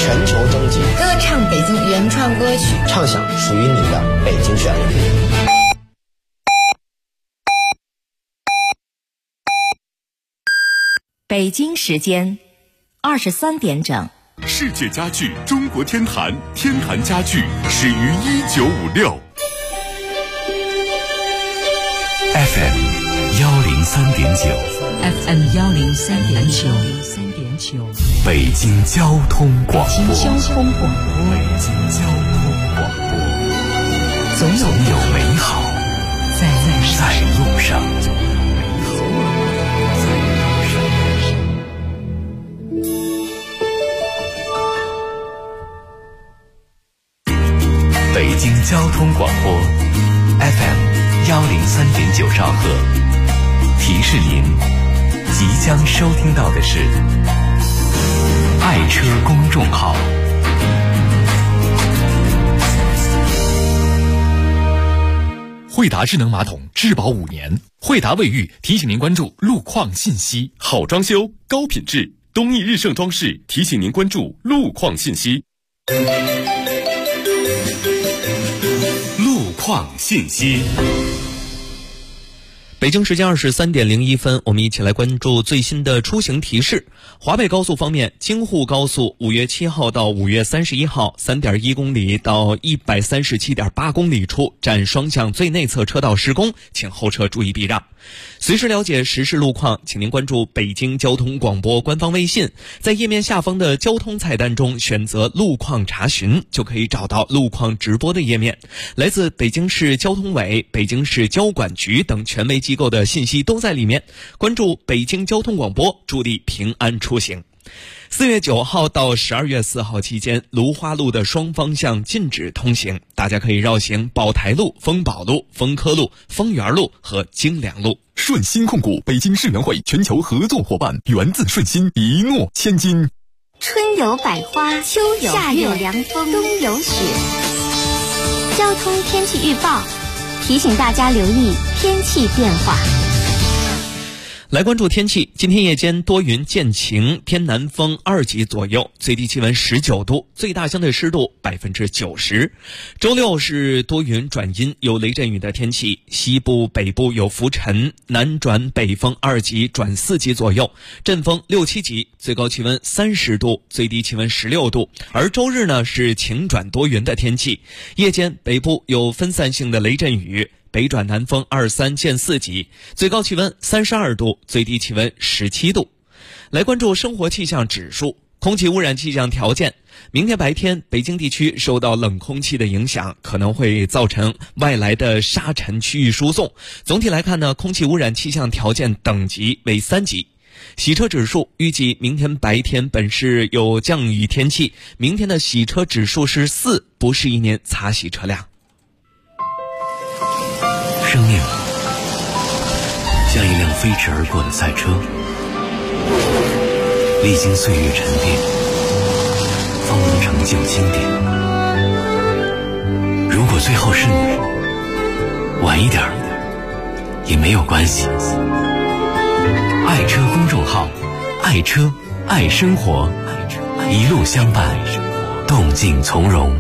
全球征集， 歌唱北京原创歌曲， 唱响属于你的北京旋律。 北京时间23点整。 世界家具中国天坛，天坛家具始于1956。FM 103.9，FM 103.9， 北京交通广播， 北京交通广播， 总有美好在路上。北京交通广播 FM 103.9兆赫，提示您即将收听到的是爱车公众号。惠达智能马桶质保5年，惠达卫浴提醒您关注路况信息。好装修高品质，东益日盛装饰提醒您关注路况信息。路况信息。 北京时间23点01分，我们一起来关注最新的出行提示。华北高速方面，京沪高速5月7号到5月31号 3.1 公里到 137.8 公里处占双向最内侧车道施工，请后车注意避让。随时了解实时路况，请您关注北京交通广播官方微信，在页面下方的交通菜单中选择路况查询，就可以找到路况直播的页面。来自北京市交通委、北京市交管局等权威机构的信息都在里面。关注北京交通广播，助力平安出行。4月9号到12月4号期间，芦花路的双方向禁止通行，大家可以绕行宝台路、丰宝路、丰科路、丰源路和京良路。 顺鑫控股北京世园会全球合作伙伴，源自顺鑫，一诺千金。 春有百花，秋有夏有凉风，冬有雪。交通天气预报提醒大家留意天气变化。 来关注天气，今天夜间多云见晴，偏南风2级左右，最低气温19度，最大相对湿度90%。周六是多云转阴，有雷阵雨的天气，西部北部有浮尘，南转北风2级转4级左右，阵风6、7级，最高气温30度，最低气温16度。而周日呢是晴转多云的天气，夜间北部有分散性的雷阵雨，北转南风2、3见4级，最高气温32度，最低气温17度。来关注生活气象指数，空气污染气象条件。明天白天，北京地区受到冷空气的影响，可能会造成外来的沙尘区域输送。总体来看呢，空气污染气象条件等级为3级。洗车指数预计明天白天本市有降雨天气，明天的洗车指数是4，不适宜您擦洗车辆。 生命像一辆飞驰而过的赛车，历经岁月沉淀，方能成就经典。如果最后是你，晚一点也没有关系。爱车公众号，爱车爱生活，一路相伴，动静从容。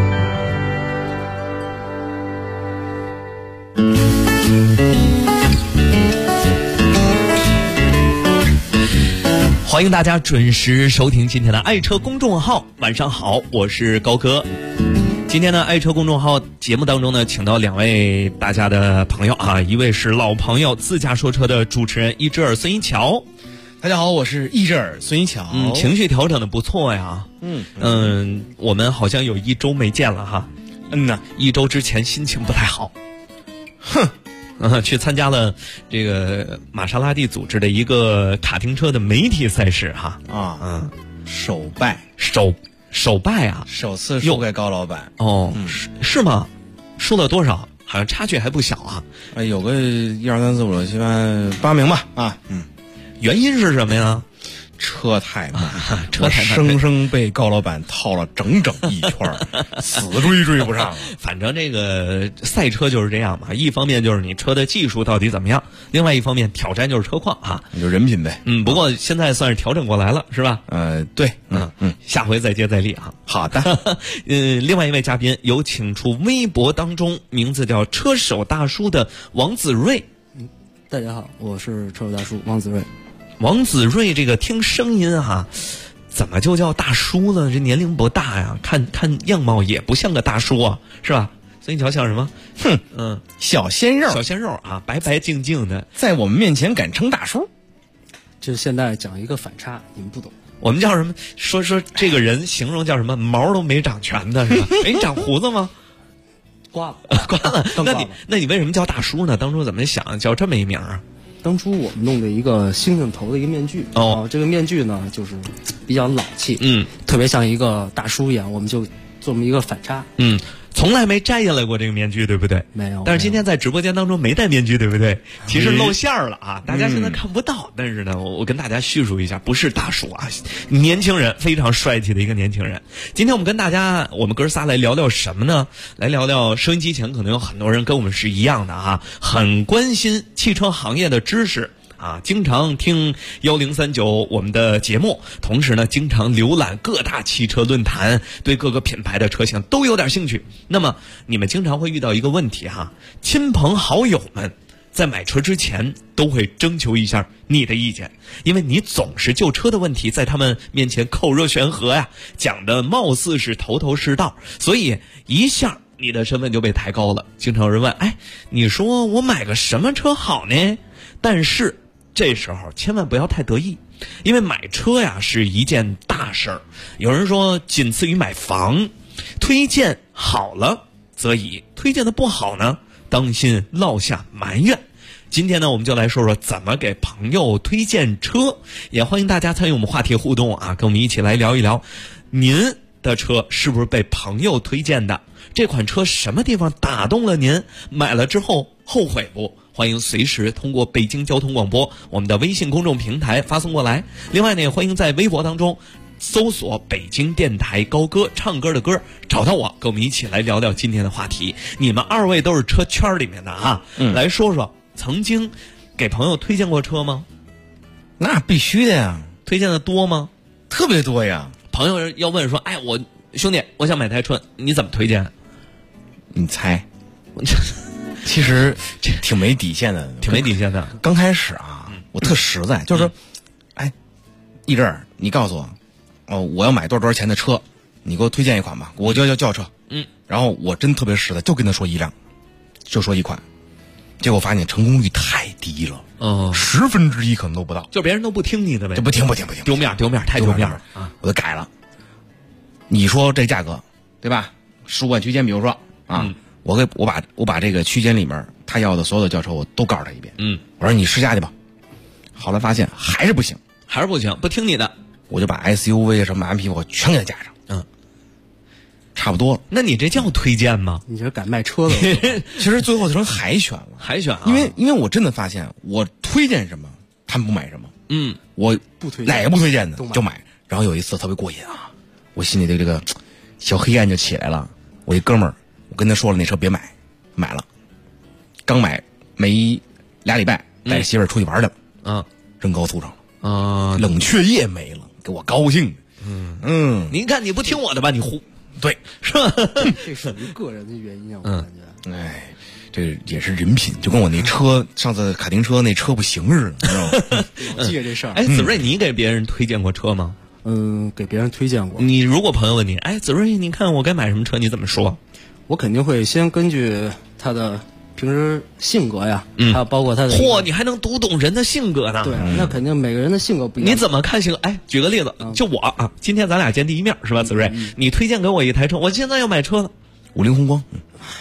欢迎大家准时收听今天的爱车公众号。晚上好，我是高哥。今天呢，爱车公众号节目当中呢，请到2位大家的朋友啊，一位是老朋友，自驾说车的主持人一只耳孙一桥。 大家好，我是一只耳孙一桥。 情绪调整的不错呀。我们好像有1周没见了哈。1周之前心情不太好。去参加了这个玛莎拉蒂组织的一个卡丁车的媒体赛事哈。 首败啊， 首次输给高老板。 是吗？输了多少？好像差距还不小啊。 有个1、2、3、4、5、6、7、8、8名吧。原因是什么呀？ 车太慢， 车太慢， 生生被高老板套了整整一圈，死追不上。 反正这个赛车就是这样嘛，一方面就是你车的技术到底怎么样，另外一方面挑战就是车况啊， 你就人品呗。 不过现在算是调整过来了，是吧？ 对， 下回再接再厉啊。 好的， 另外一位嘉宾有请出微博当中名字叫车手大叔的王子睿。 大家好，我是车手大叔王子睿。 王子睿这个听声音啊，怎么就叫大叔了？这年龄不大呀，看样貌也不像个大叔啊，是吧？所以你瞧像什么？ 小鲜肉， 小鲜肉啊，白白净净的， 在我们面前敢称大叔。 这现在讲一个反差，你们不懂。 我们叫什么？说这个人形容叫什么？毛都没长全的是吧？哎，你长胡子吗？ 刮了。 那你为什么叫大叔呢？当初怎么想叫这么一名啊？ 当初我们弄的一个猩猩头的一个面具，这个面具呢就是比较老气，特别像一个大叔一样，我们就做这么一个反差。 从来没摘下来过这个面具，对不对？ 没有。 但是今天在直播间当中没戴面具，对不对？其实露馅了啊，大家现在看不到。但是呢，我跟大家叙述一下，不是大叔啊，年轻人，非常帅气的一个年轻人。今天我们跟大家，我们哥仨来聊聊什么呢？来聊聊收音机前可能有很多人跟我们是一样的啊，很关心汽车行业的知识。经常听1039我们的节目，同时呢，经常浏览各大汽车论坛，对各个品牌的车型都有点兴趣。那么你们经常会遇到一个问题哈，亲朋好友们在买车之前都会征求一下你的意见，因为你总是就车的问题在他们面前口若悬河呀，讲的貌似是头头是道，所以一下你的身份就被抬高了。经常有人问，你说我买个什么车好呢？但是这时候千万不要太得意，因为买车呀是一件大事儿。有人说仅次于买房，推荐好了则已，推荐的不好呢，当心落下埋怨。今天呢，我们就来说说怎么给朋友推荐车，也欢迎大家参与我们话题互动啊，跟我们一起来聊一聊，您的车是不是被朋友推荐的？这款车什么地方打动了您？买了之后后悔不？欢迎随时通过北京交通广播我们的微信公众平台发送过来。另外呢，也欢迎在微博当中搜索北京电台高歌，唱歌的歌，找到我，跟我们一起来聊聊今天的话题。你们二位都是车圈里面的啊，来说说曾经给朋友推荐过车吗？ 那必须的呀。 推荐的多吗？ 特别多呀。 朋友要问说，我兄弟，我想买台车，你怎么推荐？ 你猜。其实挺没底线的， 挺没底线的。 刚开始我特实在，就是说，一阵你告诉我，我要买多少钱的车，你给我推荐一款吧，我就要轿车。然后我真特别实在，就跟他说一辆，就说一款，结果发现成功率太低了，1/10可能都不到， 就别人都不听你的呗， 就不听， 丢面，太丢面了啊！我就改了。你说这价格对吧？15万区间，比如说我把这个区间里面他要的所有的轿车我都告诉他一遍。我说你试驾去吧。后来发现还是不行， 不听你的， 我就把 SUV 什么 MPV 我全给他加上。差不多了。 那你这叫推荐吗？ 你这敢卖车了？ 其实最后成海选了，因为我真的发现我推荐什么他们不买什么。我不推荐哪个不推荐的就买。然后有一次特别过瘾啊，我心里的这个小黑暗就起来了。我一哥们儿，我跟他说了那车别买，买了，刚买没2礼拜，带着媳妇儿出去玩去了，扔高速上了，冷却液没了，给我高兴的。 您看你不听我的吧，你胡对是吧？ 这属于个人的原因啊，我感觉。 这也是人品，就跟我那车上次卡丁车那车不行似的，你知道吗？ 老记着这事儿。 子睿，你给别人推荐过车吗？ 给别人推荐过。 你如果朋友问你，子睿，你看我该买什么车，你怎么说？ 我肯定会先根据他的平时性格呀，还有包括他的。 你还能读懂人的性格呢？ 对，那肯定每个人的性格不一样。 你怎么看性格？举个例子，就我今天咱俩见第一面是吧？子睿，你推荐给我一台车，我现在要买车了 ，50宏光。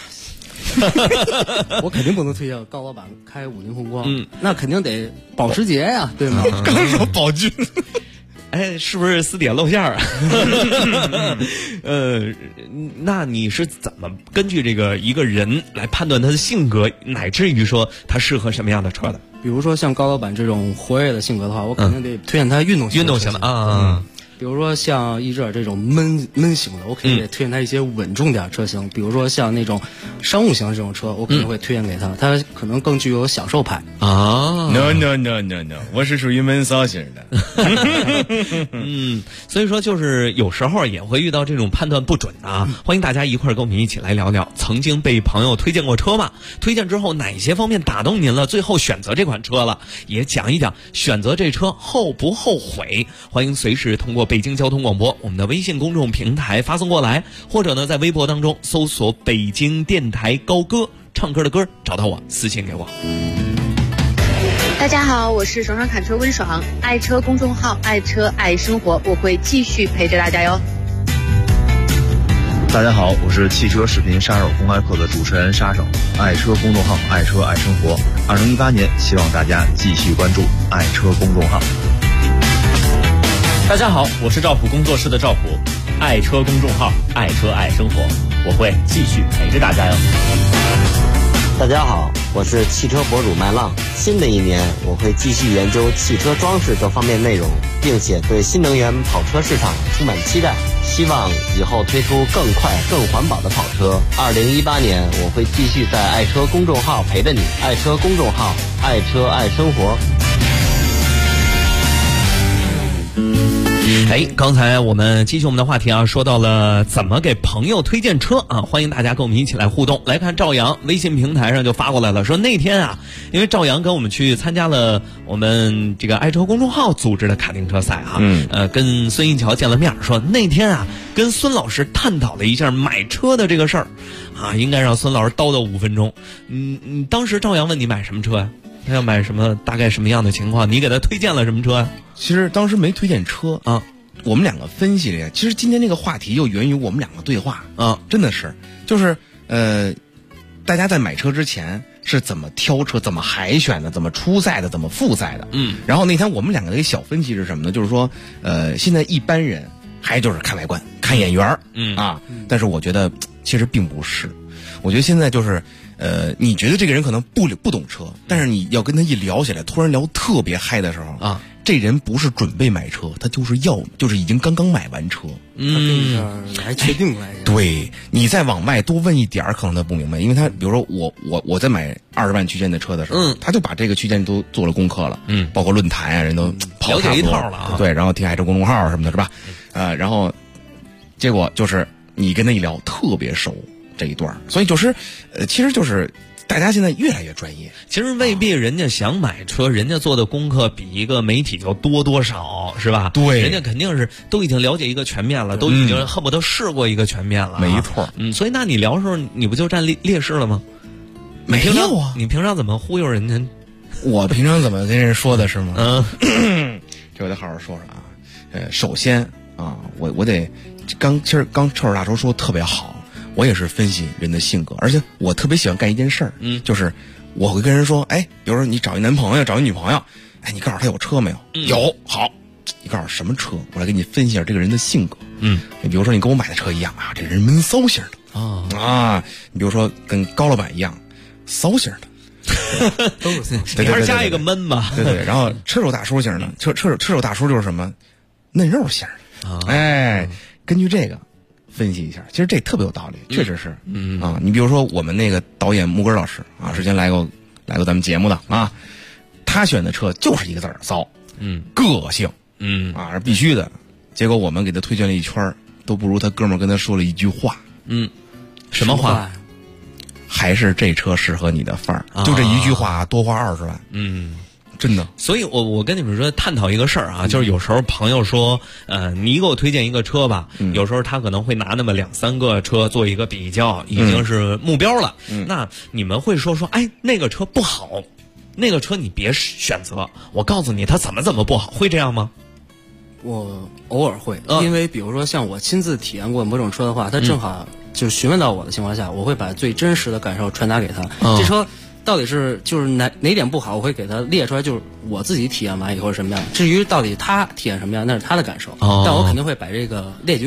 我肯定不能推荐高老板开50宏光，那肯定得保时捷呀，对吗？ 刚说宝骏。 是不是私底下露馅啊？那你是怎么根据这个一个人来判断他的性格，乃至于说他适合什么样的车的？ 比如说像高老板这种活跃的性格的话，我肯定得推荐他运动型的啊。 比如说像一只耳这种闷型的，我肯定得推荐他一些稳重点车型。比如说像那种商务型的这种车，我肯定会推荐给他，他可能更具有享受派啊。 No， 我是属于闷骚型的。 所以说就是有时候也会遇到这种判断不准的啊。欢迎大家一块儿跟我们一起来聊聊，曾经被朋友推荐过车吗？推荐之后哪些方面打动您了？最后选择这款车了，也讲一讲选择这车后不后悔。欢迎随时通过北京交通广播我们的微信公众平台发送过来，或者呢在微博当中搜索北京电台高歌，唱歌的歌，找到我私信给我。 大家好，我是爽爽侃车温爽，爱车公众号爱车爱生活，我会继续陪着大家哟。 大家好，我是汽车视频杀手公开课的主持人杀手，爱车公众号爱车爱生活。2018年希望大家继续关注爱车公众号。 大家好，我是赵普工作室的赵普，爱车公众号爱车爱生活，我会继续陪着大家哟。 大家好，我是汽车博主麦浪，新的一年我会继续研究汽车装饰这方面内容，并且对新能源跑车市场充满期待，希望以后推出更快更环保的跑车。2018年我会继续在爱车公众号陪着你，爱车公众号爱车爱生活。 刚才我们继续我们的话题啊，说到了怎么给朋友推荐车啊，欢迎大家跟我们一起来互动。来看赵阳微信平台上就发过来了，说那天啊，因为赵阳跟我们去参加了我们这个爱车公众号组织的卡丁车赛啊，跟孙一桥见了面，说那天啊跟孙老师探讨了一下买车的这个事儿啊，应该让孙老师叨叨5分钟。当时赵阳问你买什么车呀？他要买什么？大概什么样的情况？你给他推荐了什么车呀？ 其实当时没推荐车啊，我们两个分析了呀。其实今天这个话题又源于我们两个对话啊，真的是，就是大家在买车之前是怎么挑车、怎么海选的、怎么初赛的、怎么复赛的。然后那天我们两个的一个小分析是什么呢？就是说，现在一般人还就是看外观、看眼缘但是我觉得其实并不是。我觉得现在就是你觉得这个人可能不懂车，但是你要跟他一聊起来，突然聊特别嗨的时候啊，这人不是准备买车，他就是已经刚刚买完车。 来确定来着。 对，你再往外多问一点可能他不明白，因为他比如说我在买20万区间的车的时候，他就把这个区间都做了功课了，包括论坛啊，人都了解一套了。 对，然后听爱车公众号什么的，是吧？然后结果就是你跟他一聊特别熟。这一段，所以就是其实就是大家现在越来越专业。 其实未必人家想买车，人家做的功课比一个媒体就多少，是吧？ 对， 人家肯定是都已经了解一个全面了，都已经恨不得试过一个全面了。 没错。 所以那你聊的时候，你不就占劣势了吗？ 没有啊， 你平常怎么忽悠人家？ 我平常怎么跟人说的是吗？这我得好好说说啊。首先啊，我得刚臭手大叔说的特别好。我也是分析人的性格，而且我特别喜欢干一件事儿，就是我会跟人说，比如说你找一男朋友，找一女朋友，你告诉他有车没有？有，好，你告诉什么车？我来给你分析一下这个人的性格。你比如说你跟我买的车一样啊，这人闷骚型的你比如说跟高老板一样骚型的， 都是骚型， 你还是加一个闷吧。 对，然后车手大叔型的，车手大叔就是什么嫩肉型的，根据这个。分析一下，其实这特别有道理，确实是，你比如说我们那个导演木根老师啊，之前来过咱们节目的啊，他选的车就是一个字儿骚，个性，是必须的。结果我们给他推荐了一圈，都不如他哥们儿跟他说了一句话， 什么话？ 还是这车适合你的范儿，就这一句话多花20万，真的。 所以我跟你们说探讨一个事儿啊，就是有时候朋友说你给我推荐一个车吧，有时候他可能会拿那么2-3个车做一个比较，已经是目标了。那你们会说那个车不好，那个车你别选择，我告诉你它怎么不好，会这样吗？ 我偶尔会，因为比如说像我亲自体验过某种车的话，他正好就询问到我的情况下，我会把最真实的感受传达给他。这车到底是就是哪点不好，我会给他列出来，就是我自己体验完以后是什么样。至于到底他体验什么样，那是他的感受，但我肯定会把这个列举给他。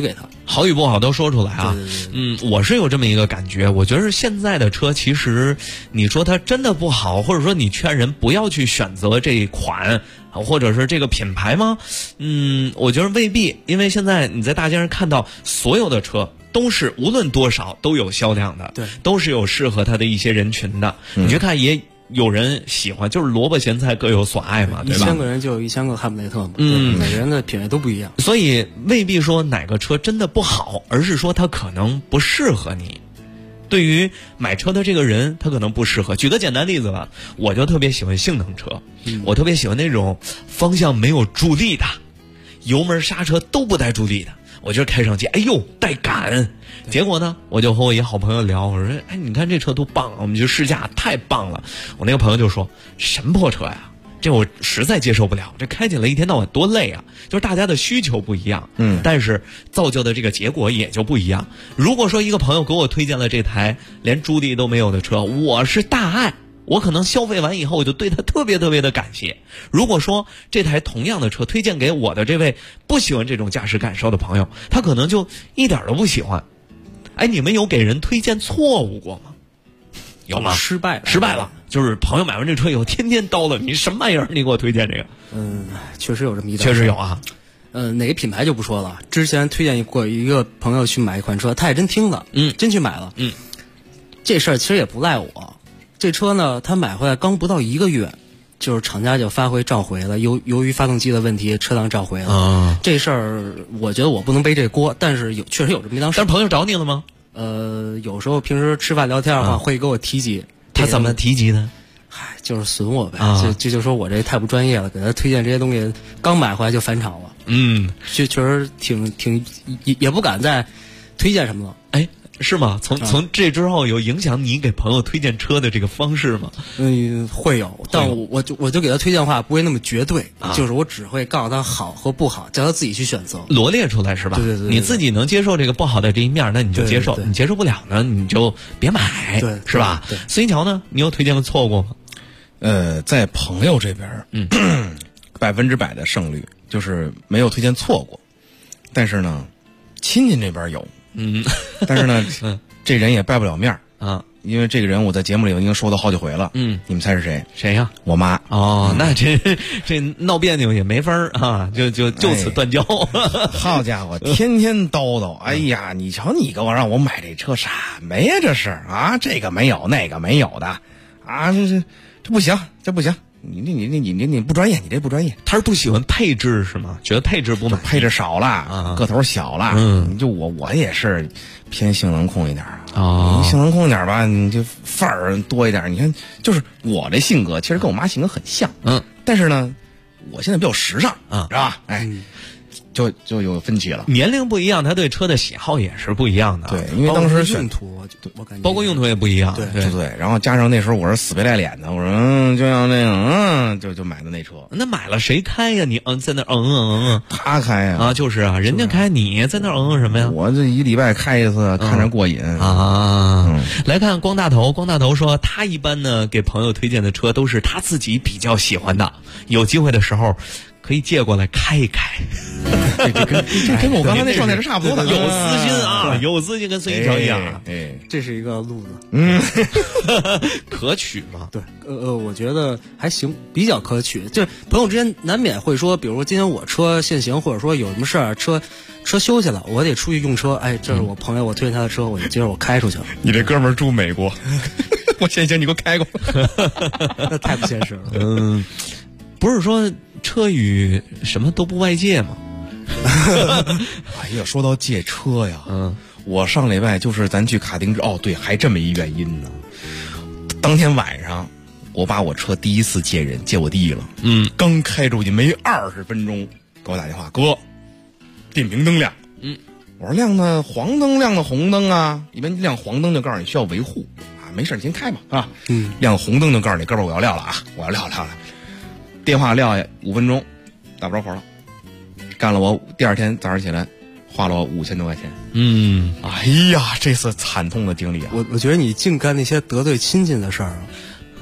好与不好都说出来啊。我是有这么一个感觉，我觉得现在的车其实你说它真的不好，或者说你劝人不要去选择这一款或者是这个品牌吗？我觉得未必，因为现在你在大街上看到所有的车都是无论多少都有销量的，对，都是有适合它的一些人群的。你去看也有人喜欢，就是萝卜咸菜各有所爱嘛，对吧？1000 个人就有1000个哈姆雷特嘛，每个人的品味都不一样， 所以未必说哪个车真的不好，而是说它可能不适合你。对于买车的这个人，他可能不适合。举个简单例子吧，我就特别喜欢性能车，我特别喜欢那种方向没有助力的，油门刹车都不带助力的。我觉得开上去，哎呦，带感。结果呢，我就和我一好朋友聊，我说，哎，你看这车多棒啊，我们去试驾，太棒了。我那个朋友就说，什么破车呀？这我实在接受不了，这开起来一天到晚多累啊！就是大家的需求不一样，但是造就的这个结果也就不一样。如果说一个朋友给我推荐了这台连助力都没有的车，我是大爱，我可能消费完以后我就对他特别特别的感谢。如果说这台同样的车推荐给我的这位不喜欢这种驾驶感受的朋友，他可能就一点都不喜欢。哎，你们有给人推荐错误过吗？有吗？ 失败了， 就是朋友买完这车以后天天叨叨你什么玩意儿，你给我推荐这个。 确实有这么一段， 确实有啊。 哪个品牌就不说了，之前推荐过一个朋友去买一款车，他也真听了，真去买了，这事儿其实也不赖我。这车呢，他买回来刚不到1个月，就是厂家就发回召回了，由于发动机的问题，车辆召回了。这事儿我觉得我不能背这锅，但是确实有这么一档事。 但是朋友找你了吗？ 有时候平时吃饭聊天的话，会给我提及。 他怎么提及呢？ 就是损我呗，就说我这太不专业了，给他推荐这些东西，刚买回来就返厂了。确实挺也不敢再推荐什么了。 哎，是吗？从这之后有影响你给朋友推荐车的这个方式吗？ 会有，但我就给他推荐话不会那么绝对，就是我只会告诉他好和不好，叫他自己去选择， 罗列出来是吧？ 对， 你自己能接受这个不好的这一面，那你就接受；你接受不了呢，你就别买，是吧？孙一桥呢，你有推荐的错过吗？ 在朋友这边，100%的胜率，就是没有推荐错过。但是呢，亲戚这边有，但是呢，这人也败不了面啊，因为这个人我在节目里已经说到好几回了。你们猜是谁？ 谁呀？ 我妈。 哦，那这闹别扭也没法啊，就此断交。 好家伙，天天叨叨，哎呀，你瞧你给我让我买这车什么呀？这是啊，这个没有，那个没有的啊，这不行，这不行。你不专业，你这不专业。 他是不喜欢配置是吗？觉得配置不满， 配置少了，个头小了。就我也是偏性能控一点啊。你性能控一点吧，你就范儿多一点。你看，就是我这性格其实跟我妈性格很像。但是呢，我现在比较时尚是吧？哎。就有分歧了， 年龄不一样，他对车的喜好也是不一样的。 对，因为当时用途，我感觉包括用途也不一样。 对，然后加上那时候我是死皮赖脸的，我说就要那个，就买的那车。 那买了谁开呀？你在那他开呀啊，就是啊，人家开，你在那什么呀？ 我这一礼拜开一次，看着过瘾啊。来看光大头说他一般呢给朋友推荐的车都是他自己比较喜欢的，有机会的时候可以借过来开一开。 这跟我刚才那状态是差不多的， 有私心啊，有私心，跟孙一桥一样。 这是一个路子， 可取吗？ 对，我觉得还行，比较可取。就是朋友之间难免会说，比如说今天我车限行，或者说有什么事儿，车休息了，我得出去用车。哎，这是我朋友，我推荐他的车，我就接着我开出去了。 你这哥们儿住美国，我限行你给我开过， 那太不现实了。 不是说车与什么都不外借吗？ 哎呀，说到借车呀，我上礼拜就是咱去卡丁车，对，还这么一原因呢。当天晚上，我把我车第一次借人借我弟了，刚开出去没20分钟，给我打电话，哥，电瓶灯亮，我说亮的黄灯亮的红灯啊，一般亮黄灯就告诉你需要维护啊，没事你先开吧啊，亮红灯就告诉你哥们儿我要撂了啊，我要撂了。电话撂下5分钟，打不着活了，干了我第二天早上起来，花了我5000多块钱。哎呀，这次惨痛的经历啊！ 我觉得你净干那些得罪亲戚的事儿，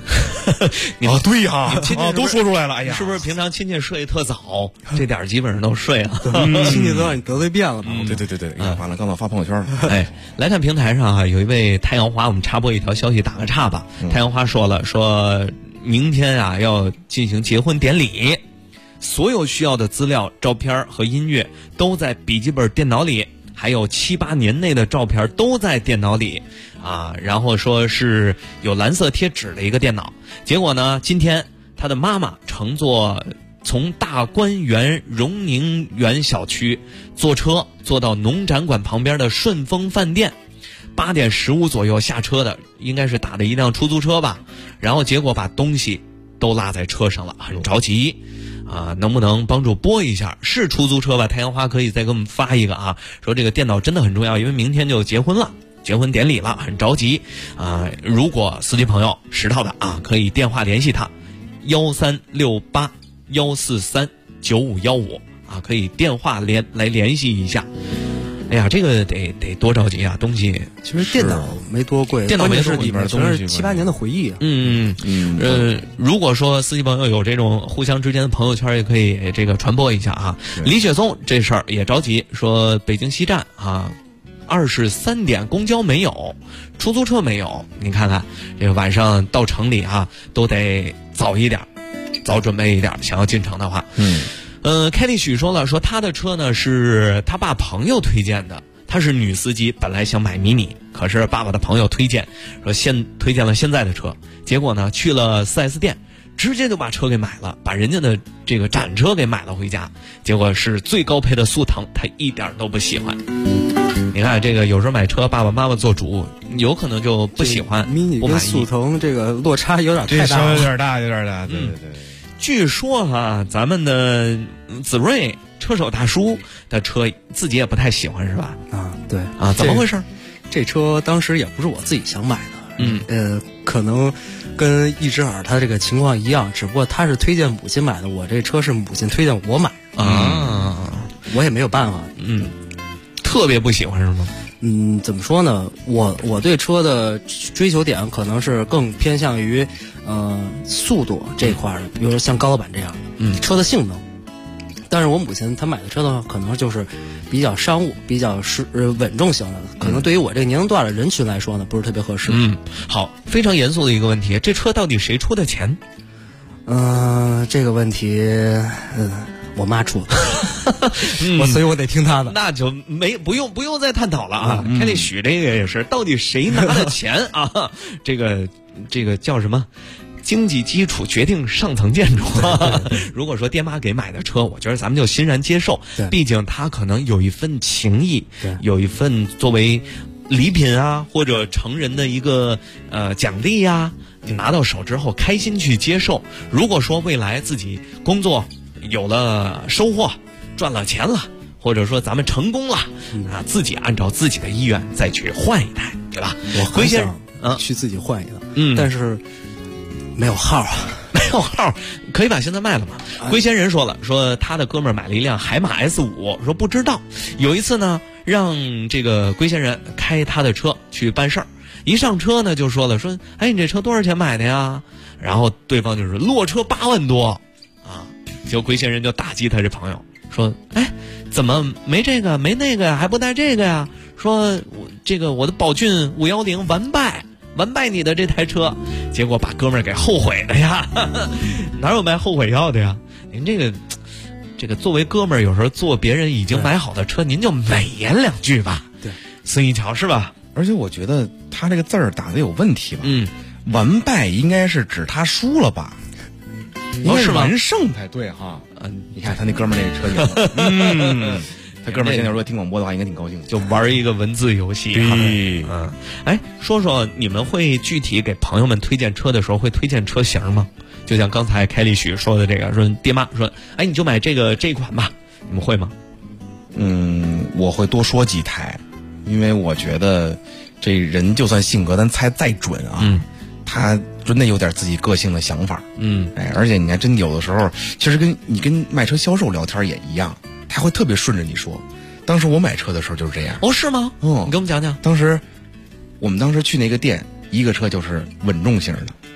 啊，对呀，都说出来了。哎呀， 是不是平常亲戚睡特早，这点基本上都睡了？ 亲戚都让你得罪遍了吧？ 对，完了，刚才发朋友圈了。 哎，来看平台上啊，有一位太阳花，我们插播一条消息，打个岔吧。太阳花说明天啊要进行结婚典礼，所有需要的资料、照片和音乐都在笔记本电脑里。还有7、8年内的照片都在电脑里啊，然后说是有蓝色贴纸的一个电脑。结果呢，今天他的妈妈乘坐从大观园荣宁园小区坐车坐到农展馆旁边的顺丰饭店，8点15左右下车的，应该是打的一辆出租车吧，然后结果把东西都落在车上了，很着急。能不能帮助拨一下？是出租车吧？太阳花可以再给我们发一个啊，说这个电脑真的很重要，因为明天就结婚了，结婚典礼了，很着急啊。如果司机朋友识到的啊，可以电话联系他，1368-143-9515啊，可以电话来联系一下。哎呀，这个得多着急啊！东西其实电脑没多贵， 电脑没多贵， 是里边全是7、8年的回忆啊。 如果说司机朋友有这种互相之间的朋友圈，也可以这个传播一下啊。李雪松这事儿也着急，说北京西站啊，23点公交没有，出租车没有，你看看这个晚上到城里啊，都得早一点，早准备一点，想要进城的话。凯丽许说了，说他的车呢是他爸朋友推荐的，他是女司机，本来想买迷你，可是爸爸的朋友推荐推荐了现在的车，结果呢去了 4S 店，直接就把车给买了，把人家的这个展车给买了回家，结果是最高配的速腾，他一点都不喜欢。你看这个有时候买车，爸爸妈妈做主，有可能就不喜欢， 迷你跟速腾这个落差有点太大了， 有点大。对。 据说啊，咱们的子睿车手大叔的车自己也不太喜欢，是吧？ 啊，对啊，怎么回事？ 这车当时也不是我自己想买的，可能跟一只耳他这个情况一样，只不过他是推荐母亲买的，我这车是母亲推荐我买啊，我也没有办法， 特别不喜欢是吗？ 怎么说呢？我对车的追求点可能是更偏向于速度这一块的，比如说像高老板这样，车的性能。但是我母亲她买的车的话，可能就是比较商务、比较稳重型的，可能对于我这个年龄段的人群来说呢，不是特别合适。 好，非常严肃的一个问题，这车到底谁出的钱？ 这个问题，我妈出的，所以我得听她的， 那就不用再探讨了啊。凯丽许这个也是，到底谁拿的钱啊？这个叫什么？经济基础决定上层建筑。如果说爹妈给买的车，我觉得咱们就欣然接受，毕竟他可能有一份情谊，有一份作为礼品啊，或者成人的一个奖励呀，你拿到手之后开心去接受。如果说未来自己工作有了收获，赚了钱了，或者说咱们成功了啊，自己按照自己的意愿再去换一台，对吧？ 我很想去自己换一个，但是没有号啊， 没有号，可以把现在卖了吗？龟仙人说了，说他的哥们儿买了一辆海马 S5，说不知道。有一次呢，让这个龟仙人开他的车去办事儿，一上车呢就说了，说哎，你这车多少钱买的呀？然后对方就是落车8万多啊，结果龟仙人就打击他这朋友，说哎，怎么没这个没那个呀，还不带这个呀？说我的宝骏510完败你的这台车，结果把哥们儿给后悔了呀！哪有卖后悔药的呀？您这个作为哥们儿，有时候坐别人已经买好的车，您就美言2句吧。 对， 孙一桥是吧？ 而且我觉得他这个字儿打的有问题吧？完败应该是指他输了吧？ 是吗？ 完胜才对哈。你看他那哥们儿那个车赢。他哥们儿现在如果听广播的话，应该挺高兴的， 就玩一个文字游戏。哎，说说你们会具体给朋友们推荐车的时候，会推荐车型吗？就像刚才凯丽许说的这个，说爹妈说，哎，你就买这一款吧，你们会吗？ 我会多说几台，因为我觉得这人就算性格咱猜再准啊，他真的有点自己个性的想法。而且你看，真有的时候，其实跟卖车销售聊天也一样。他会特别顺着你说，当时我买车的时候就是这样。 哦，是吗？你给我们讲讲。 我们当时去那个店，一个车就是稳重型的，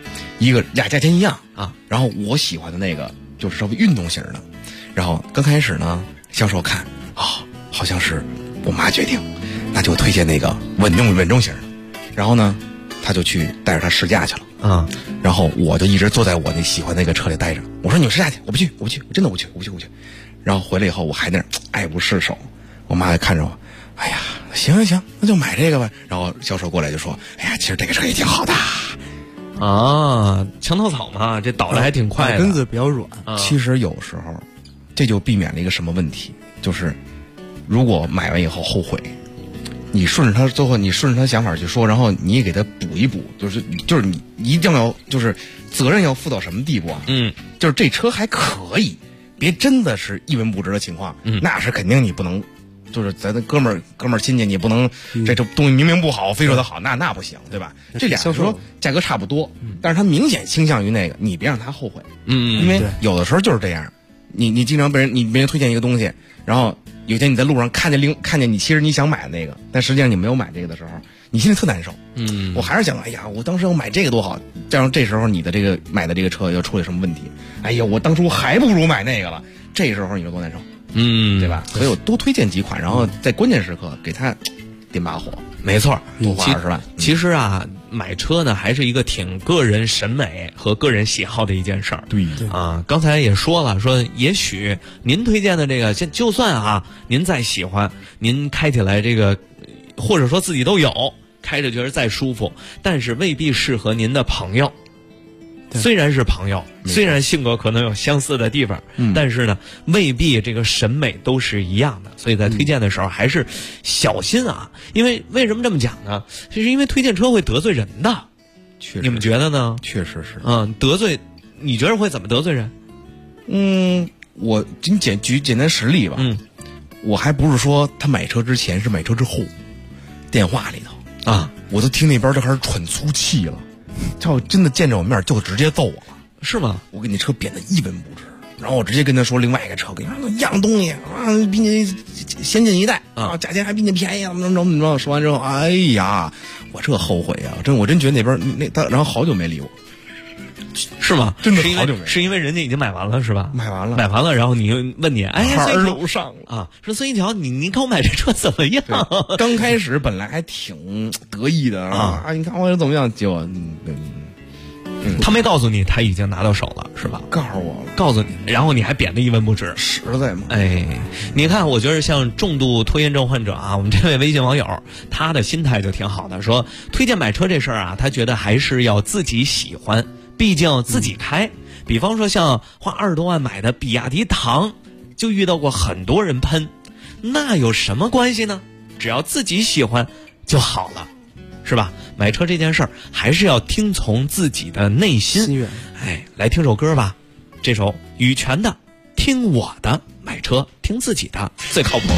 俩价钱一样啊。然后我喜欢的那个就是稍微运动型的。然后刚开始呢，销售看好像是我妈决定，那就推荐那个稳重型。然后呢，他就去带着他试驾去了啊。然后我就一直坐在我那喜欢那个车里待着。我说你们试驾去，我不去，我真的不去。然后回来以后我还那爱不释手。我妈就看着我，哎呀，行，那就买这个吧。然后销售过来就说，哎呀，其实这个车也挺好的。 啊，墙头草嘛，这倒的还挺快的， 根子比较软。 其实有时候，这就避免了一个什么问题，就是如果买完以后后悔，你顺着他最后你顺着他想法去说，然后你也给他补一补，就是你一定要就是责任要负到什么地步啊？就是这车还可以，别真的是一文不值的情况，那是肯定你不能。就是咱的哥们儿亲戚，你不能这东西明明不好，非说它好，那不行，对吧？这俩说价格差不多，但是他明显倾向于那个，你别让他后悔，因为有的时候就是这样，你经常被人推荐一个东西，然后有一天你在路上看见你其实你想买的那个，但实际上你没有买这个的时候，你心里特难受。我还是想，哎呀，我当时要买这个多好，这时候你的这个买的这个车要出了什么问题，哎呀，我当初还不如买那个了，这时候你说多难受。对吧？所以我多推荐几款，然后在关键时刻给他点把火。 没错， 多花20万。 其实啊，买车呢还是一个挺个人审美和个人喜好的一件事儿。 对啊，刚才也说了，说也许您推荐的这个，就算您再喜欢，您开起来这个，或者说自己都有，开着觉得再舒服，但是未必适合您的朋友。虽然是朋友，虽然性格可能有相似的地方，但是呢，未必这个审美都是一样的。所以在推荐的时候还是小心啊。因为什么这么讲呢？就是因为推荐车会得罪人的。 确实， 你们觉得呢？ 确实是。 得罪，你觉得会怎么得罪人？ 我给你举简单实例吧。我还不是说他买车之前，是买车之后，电话里头啊，我都听那边就开始喘粗气了。他要真的见着我面就直接揍我了， 是吗？ 我给你车贬得一文不值，然后我直接跟他说另外一个车，跟你说一样东西啊，比你先进一代啊，价钱还比你便宜，怎么着。说完之后，哎呀，我这后悔啊，我真觉得那边然后好久没理我， 是吗？ 真的好久没理， 是因为人家已经买完了是吧？ 买完了， 然后你问你，哎， 楼上了啊，说孙一桥，你给我买这车怎么样？ 刚开始本来还挺得意的啊，你看我这怎么样？结果他没告诉你他已经拿到手了是吧？ 告诉我了， 告诉你，然后你还贬得一文不值， 实在吗？ 哎，你看，我觉得像重度拖延症患者啊，我们这位微信网友，他的心态就挺好的，说推荐买车这事儿啊，他觉得还是要自己喜欢，毕竟自己开。比方说像花20多万买的比亚迪唐，就遇到过很多人喷，那有什么关系呢？只要自己喜欢就好了，是吧？买车这件事儿还是要听从自己的内心愿。 哎，来听首歌吧，这首羽泉的《听我的》，买车听自己的最靠谱。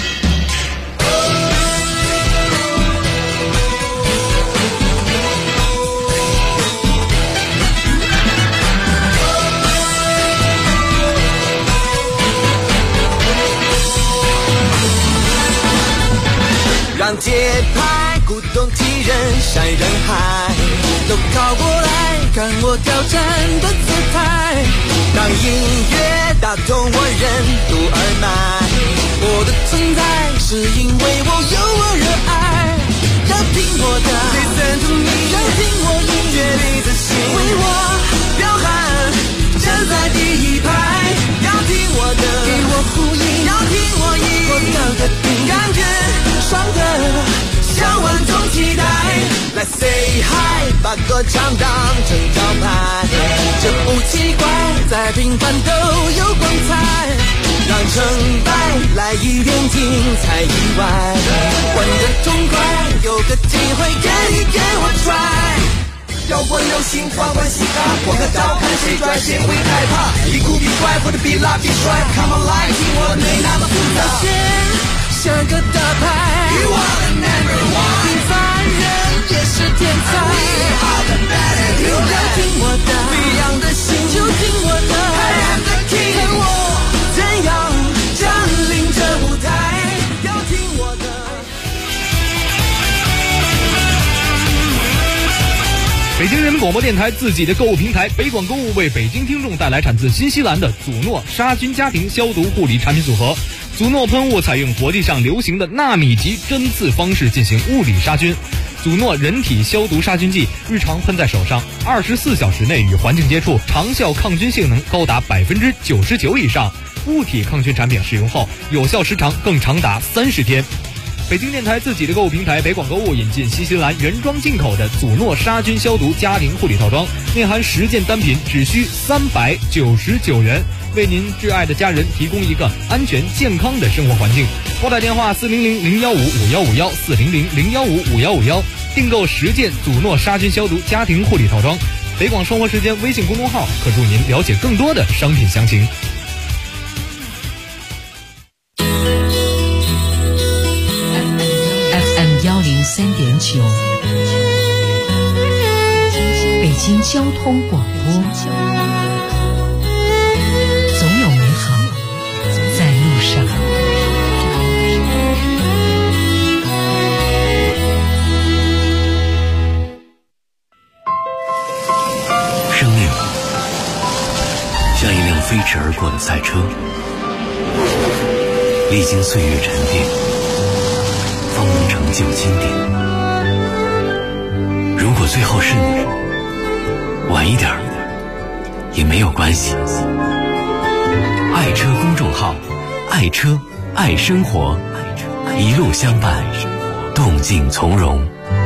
让节拍鼓动体人山人海，都靠过来看我挑战的姿态。当音乐打动我任督二脉，我的存在是因为我有我热爱。要听我的 Listen to me， 要听我音乐里的心，为我彪悍站在第一排。要听我的，给我呼应，要听我音，我要的感觉爽的像万众期待。来 say hi， 把歌唱当成招牌，这不奇怪，再平凡都有光彩。让成败来一点精彩意外，玩得痛快，有个机会给我 try。摇滚流行缓缓嘻哈，我可照看谁拽谁会害怕，比酷比怪或者比辣比帅 ，Come on 来听我没那么复杂，像个大牌 ，You are the number one， 平凡人也是天才 ，We are the better， 要听我的，不一样的心就听我的 ，I am the king， 看我怎样占领这舞台，要听我的。 北京人民广播电台自己的购物平台北广购物为北京听众带来产自新西兰的祖诺杀菌家庭消毒护理产品组合。祖诺喷雾采用国际上流行的纳米级针刺方式进行物理杀菌。祖诺人体消毒杀菌剂日常喷在手上，24小时内与环境接触，长效抗菌性能高达99%以上。物体抗菌产品使用后，有效时长更长达30天。北京电台自己的购物平台北广购物引进新西兰原装进口的祖诺杀菌消毒家庭护理套装，内含10件单品，只需399元，为您挚爱的家人提供一个安全健康的生活环境。拨打电话400-015-5151 400-015-5151，订购10件祖诺杀菌消毒家庭护理套装。北广生活时间微信公众号可助您了解更多的商品详情。 103.9，北京交通广播，总有美好在路上。 生命像一辆飞驰而过的赛车，历经岁月沉淀，方能成就经典。如果最后是你，晚一点也没有关系。爱车公众号，爱车爱生活，一路相伴，动静从容。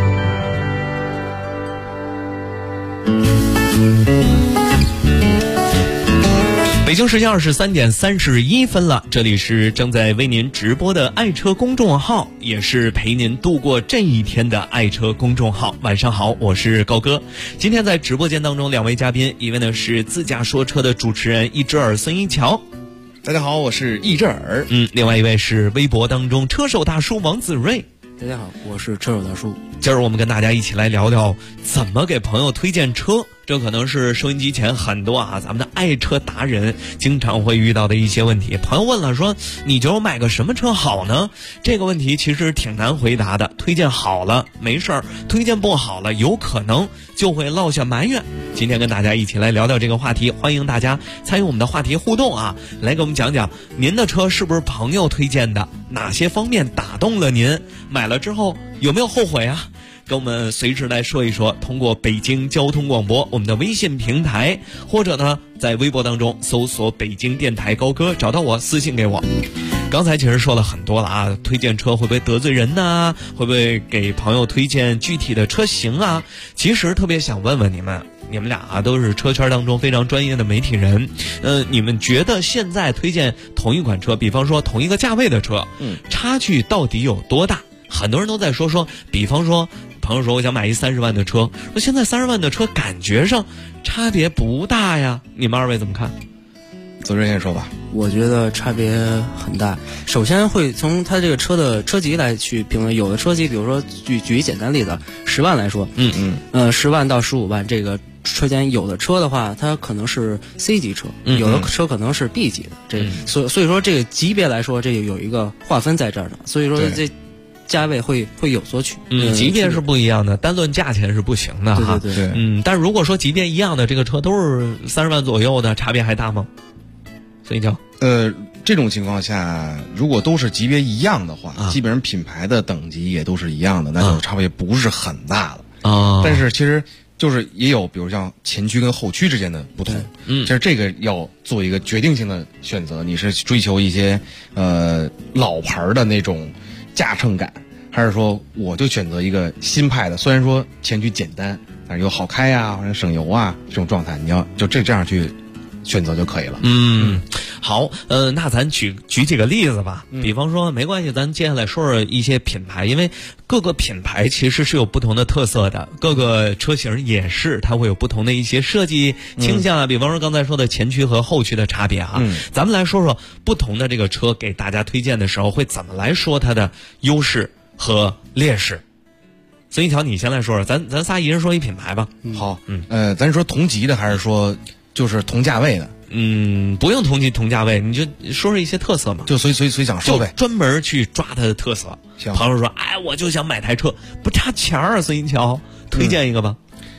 北京时间23点31分了，这里是正在为您直播的爱车公众号，也是陪您度过这一天的爱车公众号。晚上好，我是高哥。今天在直播间当中，两位嘉宾，一位呢是自驾说车的主持人一只耳孙一桥， 大家好，我是一只耳。 另外一位是微博当中车手大叔王子睿。 大家好，我是车手大叔。 今儿我们跟大家一起来聊聊怎么给朋友推荐车，这可能是收音机前很多咱们的爱车达人经常会遇到的一些问题。朋友问了说，你觉得我买个什么车好呢？这个问题其实挺难回答的。推荐好了没事儿，推荐不好了有可能就会落下埋怨。今天跟大家一起来聊聊这个话题，欢迎大家参与我们的话题互动来给我们讲讲您的车是不是朋友推荐的，哪些方面打动了您，买了之后有没有后悔跟我们随时来说一说，通过北京交通广播我们的微信平台，或者呢在微博当中搜索北京电台高歌，找到我私信给我。刚才其实说了很多了推荐车会不会得罪人呢？会不会给朋友推荐具体的车型其实特别想问问你们俩都是车圈当中非常专业的媒体人，你们觉得现在推荐同一款车，比方说同一个价位的车，差距到底有多大？很多人都在说，比方说朋友说我想买一30万的车，说现在30万的车感觉上差别不大呀，你们二位怎么看？ 子睿先说吧。 我觉得差别很大。首先会从它这个车的车级来去评论，有的车级，比如说举一简单例子，10万来说，10万到15万这个车间，有的车的话，它可能是 C 级车，有的车可能是 B 级的，所以说这个级别来说，这有一个划分在这儿的，所以说这价位会有所取， 级别是不一样的，单论价钱是不行的对。 但是如果说级别一样的这个车都是30万左右的，差别还大吗？所以叫这种情况下，如果都是级别一样的话，基本上品牌的等级也都是一样的，那就差别不是很大了但是其实就是也有，比如像前驱跟后驱之间的不同。其实这个要做一个决定性的选择，你是追求一些老牌的那种驾乘感，还是说我就选择一个新派的？虽然说前驱简单，但是又好开或者省油这种状态，你要就这样去选择就可以了。 好，那咱举几个例子吧。比方说，没关系，咱接下来说说一些品牌，因为各个品牌其实是有不同的特色的，各个车型也是它会有不同的一些设计倾向比方说刚才说的前驱和后驱的差别咱们来说说不同的这个车给大家推荐的时候会怎么来说它的优势和劣势。孙一桥，你先来说说，咱仨一人说一品牌吧。 好，咱说同级的还是说就是同价位的？ 不用同级同价位，你就说说一些特色嘛， 就随想说呗， 专门去抓它的特色。朋友说，我就想买台车，不差钱孙一桥，推荐一个吧。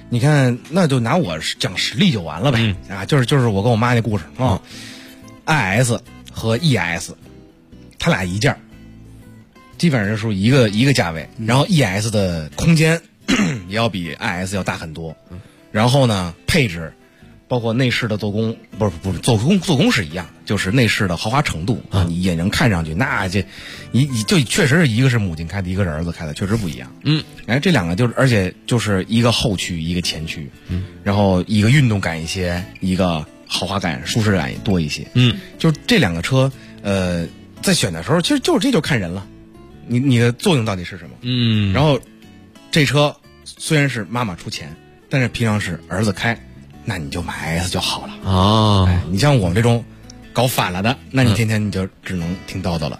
你看，那就拿我讲实例就完了呗。就是我跟我妈那故事啊。IS 和 ES， 它俩一件，基本上是属于一个价位。然后 ES 的空间也要比 IS 要大很多。然后呢，配置包括内饰的做工，不是做工是一样的，就是内饰的豪华程度啊，你眼睛看上去那这你就确实是一个是母亲开的，一个是儿子开的，确实不一样。这两个就是，而且就是一个后驱，一个前驱，然后一个运动感一些，一个豪华感、舒适感也多一些。就是这两个车，在选的时候，其实这就看人了，你的作用到底是什么？然后这车虽然是妈妈出钱，但是平常是儿子开，那你就买 S 就好了。你像我们这种搞反了的，那你天天你就只能听叨叨了。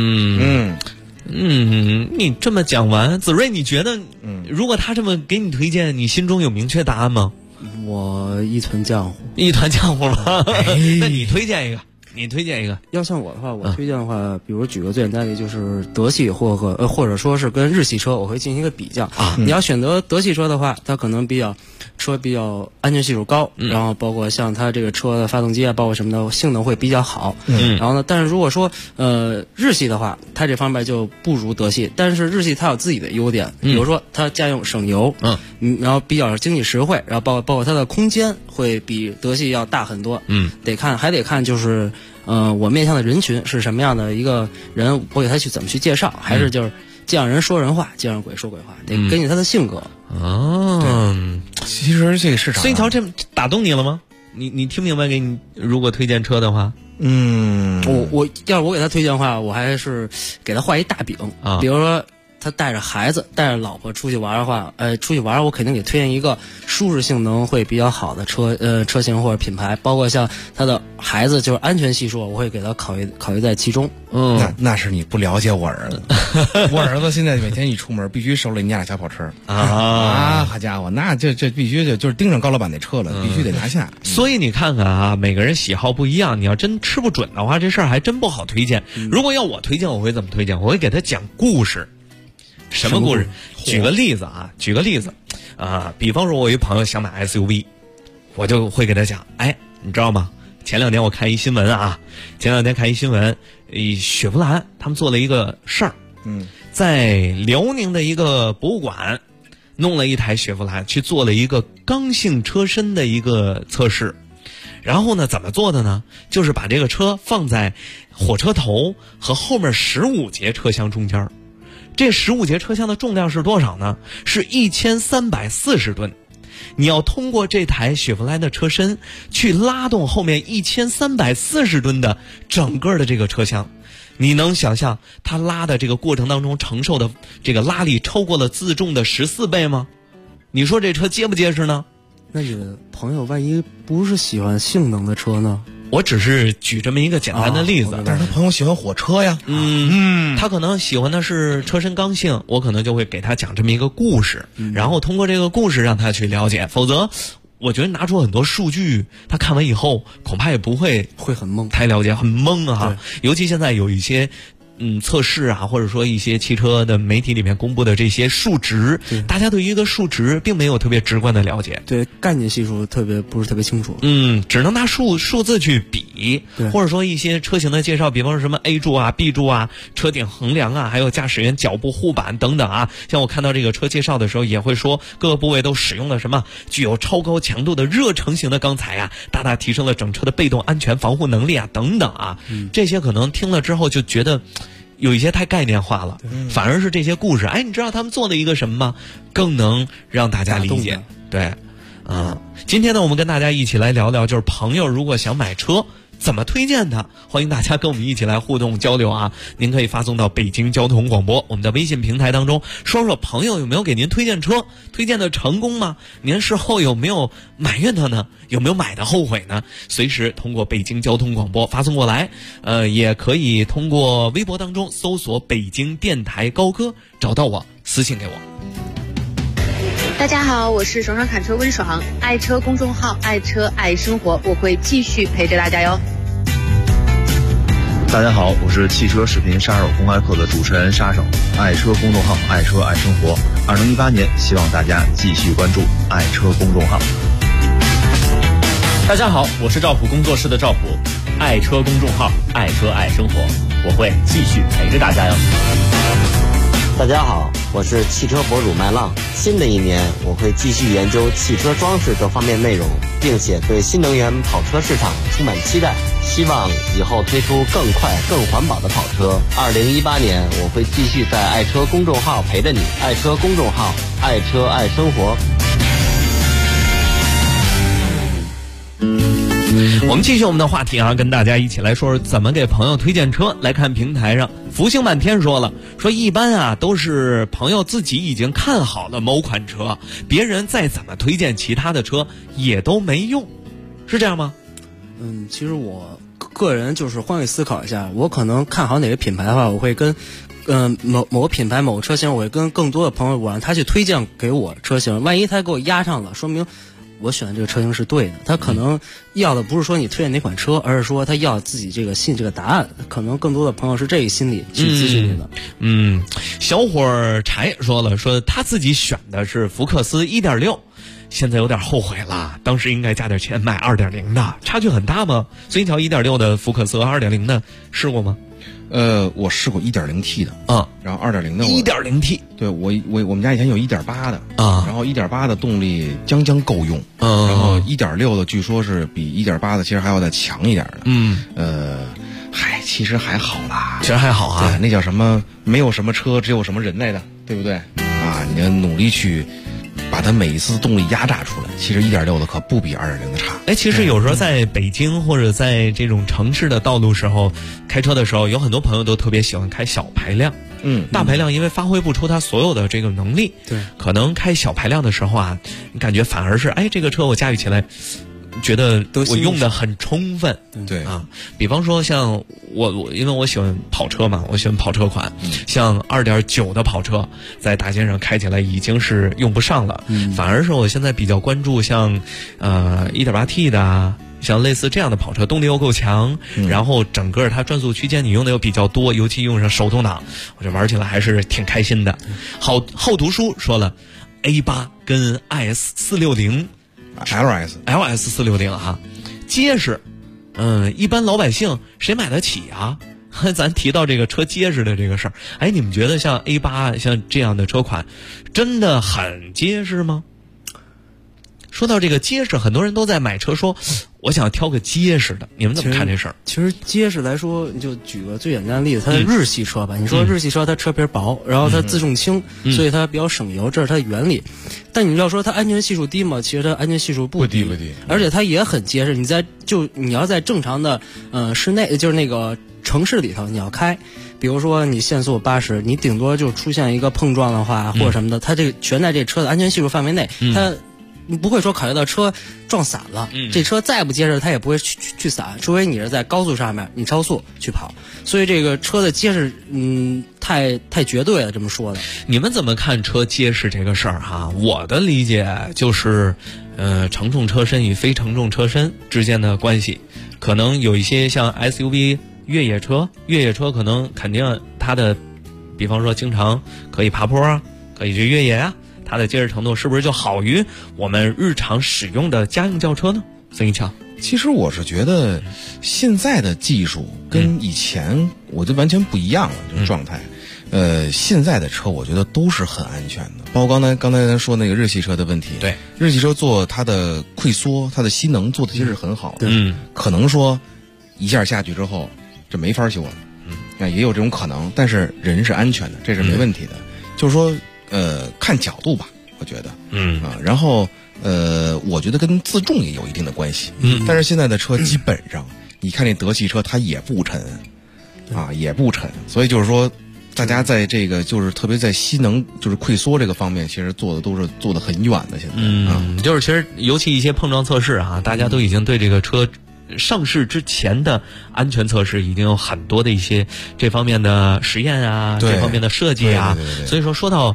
你这么讲完，子睿，你觉得，如果他这么给你推荐，你心中有明确答案吗？ 我一团浆糊吗？那你推荐一个。 要像我的话，我推荐的话，比如举个最简单的，就是德系或者说是跟日系车，我会进行一个比较。你要选择德系车的话，它可能比较安全系数高，然后包括像它这个车的发动机啊，包括什么的性能会比较好。然后呢，但是如果说日系的话，它这方面就不如德系，但是日系它有自己的优点，比如说它家用省油，然后比较经济实惠，然后包括它的空间会比德系要大很多。还得看就是我面向的人群是什么样的一个人，我给他怎么去介绍，还是就是见让人说人话，见让鬼说鬼话，得根据他的性格。 其实这个市场， 所以这打动你了吗？你听明白？给你如果推荐车的话， 我要是我给他推荐的话，我还是给他画一大饼，比如说他带着孩子、带着老婆出去玩的话，我肯定给推荐一个舒适性能会比较好的车型或者品牌，包括像他的孩子就是安全系数，我会给他考虑在其中。 那是你不了解我儿子，我儿子现在每天一出门必须手里拿俩小跑车好家伙，那这必须就是盯上高老板那车了，必须得拿下。 所以你看看啊，每个人喜好不一样，你要真吃不准的话，这事儿还真不好推荐。如果要我推荐，我会怎么推荐？我会给他讲故事。什么故事？举个例子比方说我一朋友想买 SUV， 我就会给他讲，你知道吗？前两天看一新闻，雪佛兰他们做了一个事儿，在辽宁的一个博物馆弄了一台雪佛兰去做了一个刚性车身的一个测试。然后呢，怎么做的呢？就是把这个车放在火车头和后面15节车厢中间。这15节车厢的重量是多少呢？是1340吨。你要通过这台雪佛兰的车身去拉动后面1340吨的整个的这个车厢，你能想象它拉的这个过程当中承受的这个拉力超过了自重的14倍吗？你说这车结不结实呢？ 那你的朋友万一不是喜欢性能的车呢？ 我只是举这么一个简单的例子， 但是他朋友喜欢火车呀， 他可能喜欢的是车身刚性，我可能就会给他讲这么一个故事，然后通过这个故事让他去了解，否则我觉得拿出很多数据，他看完以后恐怕也不会很懵， 太了解，很懵啊。尤其现在有一些测试啊，或者说一些汽车的媒体里面公布的这些数值，大家对于一个数值并没有特别直观的了解， 对概念系数不是特别清楚， 只能拿数字去比，或者说一些车型的介绍，比方说什么 A 柱啊、B 柱啊、车顶横梁啊，还有驾驶员脚部护板等等啊。像我看到这个车介绍的时候，也会说各个部位都使用了什么具有超高强度的热成型的钢材啊，大大提升了整车的被动安全防护能力啊等等啊。这些可能听了之后就觉得有一些太概念化了，反而是这些故事，你知道他们做了一个什么吗？更能让大家理解。对，今天呢，我们跟大家一起来聊聊，就是朋友如果想买车，怎么推荐它？欢迎大家跟我们一起来互动交流啊！您可以发送到北京交通广播我们的微信平台当中，说说朋友有没有给您推荐车，推荐的成功吗？您事后有没有埋怨他呢？有没有买的后悔呢？随时通过北京交通广播发送过来，也可以通过微博当中搜索北京电台高歌找到我，私信给我。 大家好，我是爽爽侃车温爽，爱车公众号爱车爱生活，我会继续陪着大家哟。 大家好，我是汽车视频杀手公开课的主持人杀手，爱车公众号爱车爱生活。2018年，希望大家继续关注爱车公众号。 大家好，我是赵普工作室的赵普，爱车公众号爱车爱生活，我会继续陪着大家哟。 大家好，我是汽车博主麦浪。新的一年，我会继续研究汽车装饰这方面内容，并且对新能源跑车市场充满期待。希望以后推出更快、更环保的跑车。2018年，我会继续在爱车公众号陪着你。爱车公众号，爱车爱生活。 我们继续我们的话题啊，跟大家一起来说说怎么给朋友推荐车。来看平台上，福星满天说了，说一般啊都是朋友自己已经看好了某款车，别人再怎么推荐其他的车也都没用，是这样吗？ 其实我个人就是换位思考一下，我可能看好哪个品牌的话，我会跟某个品牌某个车型，我会跟更多的朋友，我让他去推荐给我车型，万一他给我压上了，说明我选的这个车型是对的。他可能要的不是说你推荐哪款车，而是说他要自己这个信这个答案。可能更多的朋友是这个心理去咨询你的。 小伙柴说了，说他自己选的是福克斯 1.6， 现在有点后悔了，当时应该加点钱买 2.0 的，差距很大吗？所以一条 1.6 的福克斯和 2.0 的试过吗？ 我试过 1.0T 的然后 2.0 的 1.0T， 对我们家以前有 1.8 的然后 1.8 的动力将够用然后 1.6 的据说是比 1.8 的其实还要再强一点的其实还好啦， 其实还好啊， 对，那叫什么没有什么车只有什么人来的，对不对啊？你要努力去把它每一次动力压榨出来，其实 1.6 的可不比 2.0 的差。 其实有时候在北京或者在这种城市的道路时候开车的时候，有很多朋友都特别喜欢开小排量。大排量因为发挥不出它所有的这个能力， 对， 可能开小排量的时候啊，你感觉反而是这个车我驾驭起来觉得我用的很充分， 对啊，比方说像我因为我喜欢跑车嘛，我喜欢跑车款，像 2.9 的跑车在大街上开起来已经是用不上了，反而是我现在比较关注像1.8T 的像类似这样的跑车，动力又够强，然后整个它转速区间你用的又比较多，尤其用上手动挡，我觉得玩起来还是挺开心的。好读书说了 A8 跟 IS460LS 460哈，结实，一般老百姓谁买得起啊？咱提到这个车结实的这个事儿，你们觉得像 A8 像这样的车款，真的很结实吗？说到这个结实，很多人都在买车说，我想挑个结实的，你们怎么看这事儿？ 其实结实来说，你就举个最简单的例子，它的日系车吧，你说日系车它车皮薄，然后它自重轻，所以它比较省油，这是它的原理。但你要说它安全系数低吗？其实它安全系数不低，而且它也很结实。你要在正常的室内，就是那个城市里头你要开，比如说你限速80，你顶多就出现一个碰撞的话或者什么的，它这个全在这车的安全系数范围内，你不会说考虑到车撞散了，这车再不结实它也不会去散，除非你是在高速上面你超速去跑，所以这个车的结实太绝对了，这么说的。 你们怎么看车结实这个事儿哈？我的理解就是承重车身与非承重车身之间的关系，可能有一些像 SUV 越野车可能肯定它的比方说经常可以爬坡啊，可以去越野啊，它的结实程度是不是就好于我们日常使用的家用轿车呢？孙一强， 其实我是觉得现在的技术跟以前我就完全不一样了，这种状态。现在的车我觉得都是很安全的，包括刚才咱说那个日系车的问题。 对， 日系车做它的溃缩、它的吸能做的其实是很好的。可能说一下下去之后这没法修了，也有这种可能，但是人是安全的，这是没问题的。就是说看角度吧，我觉得，然后我觉得跟自重也有一定的关系，但是现在的车基本上，你看那德系车它也不沉，也不沉，所以就是说，大家在这个就是特别在吸能就是溃缩这个方面，其实做的都是做的很远的，现在， 就是其实尤其一些碰撞测试大家都已经对这个车上市之前的安全测试已经有很多的一些这方面的实验啊，这方面的设计啊，所以说到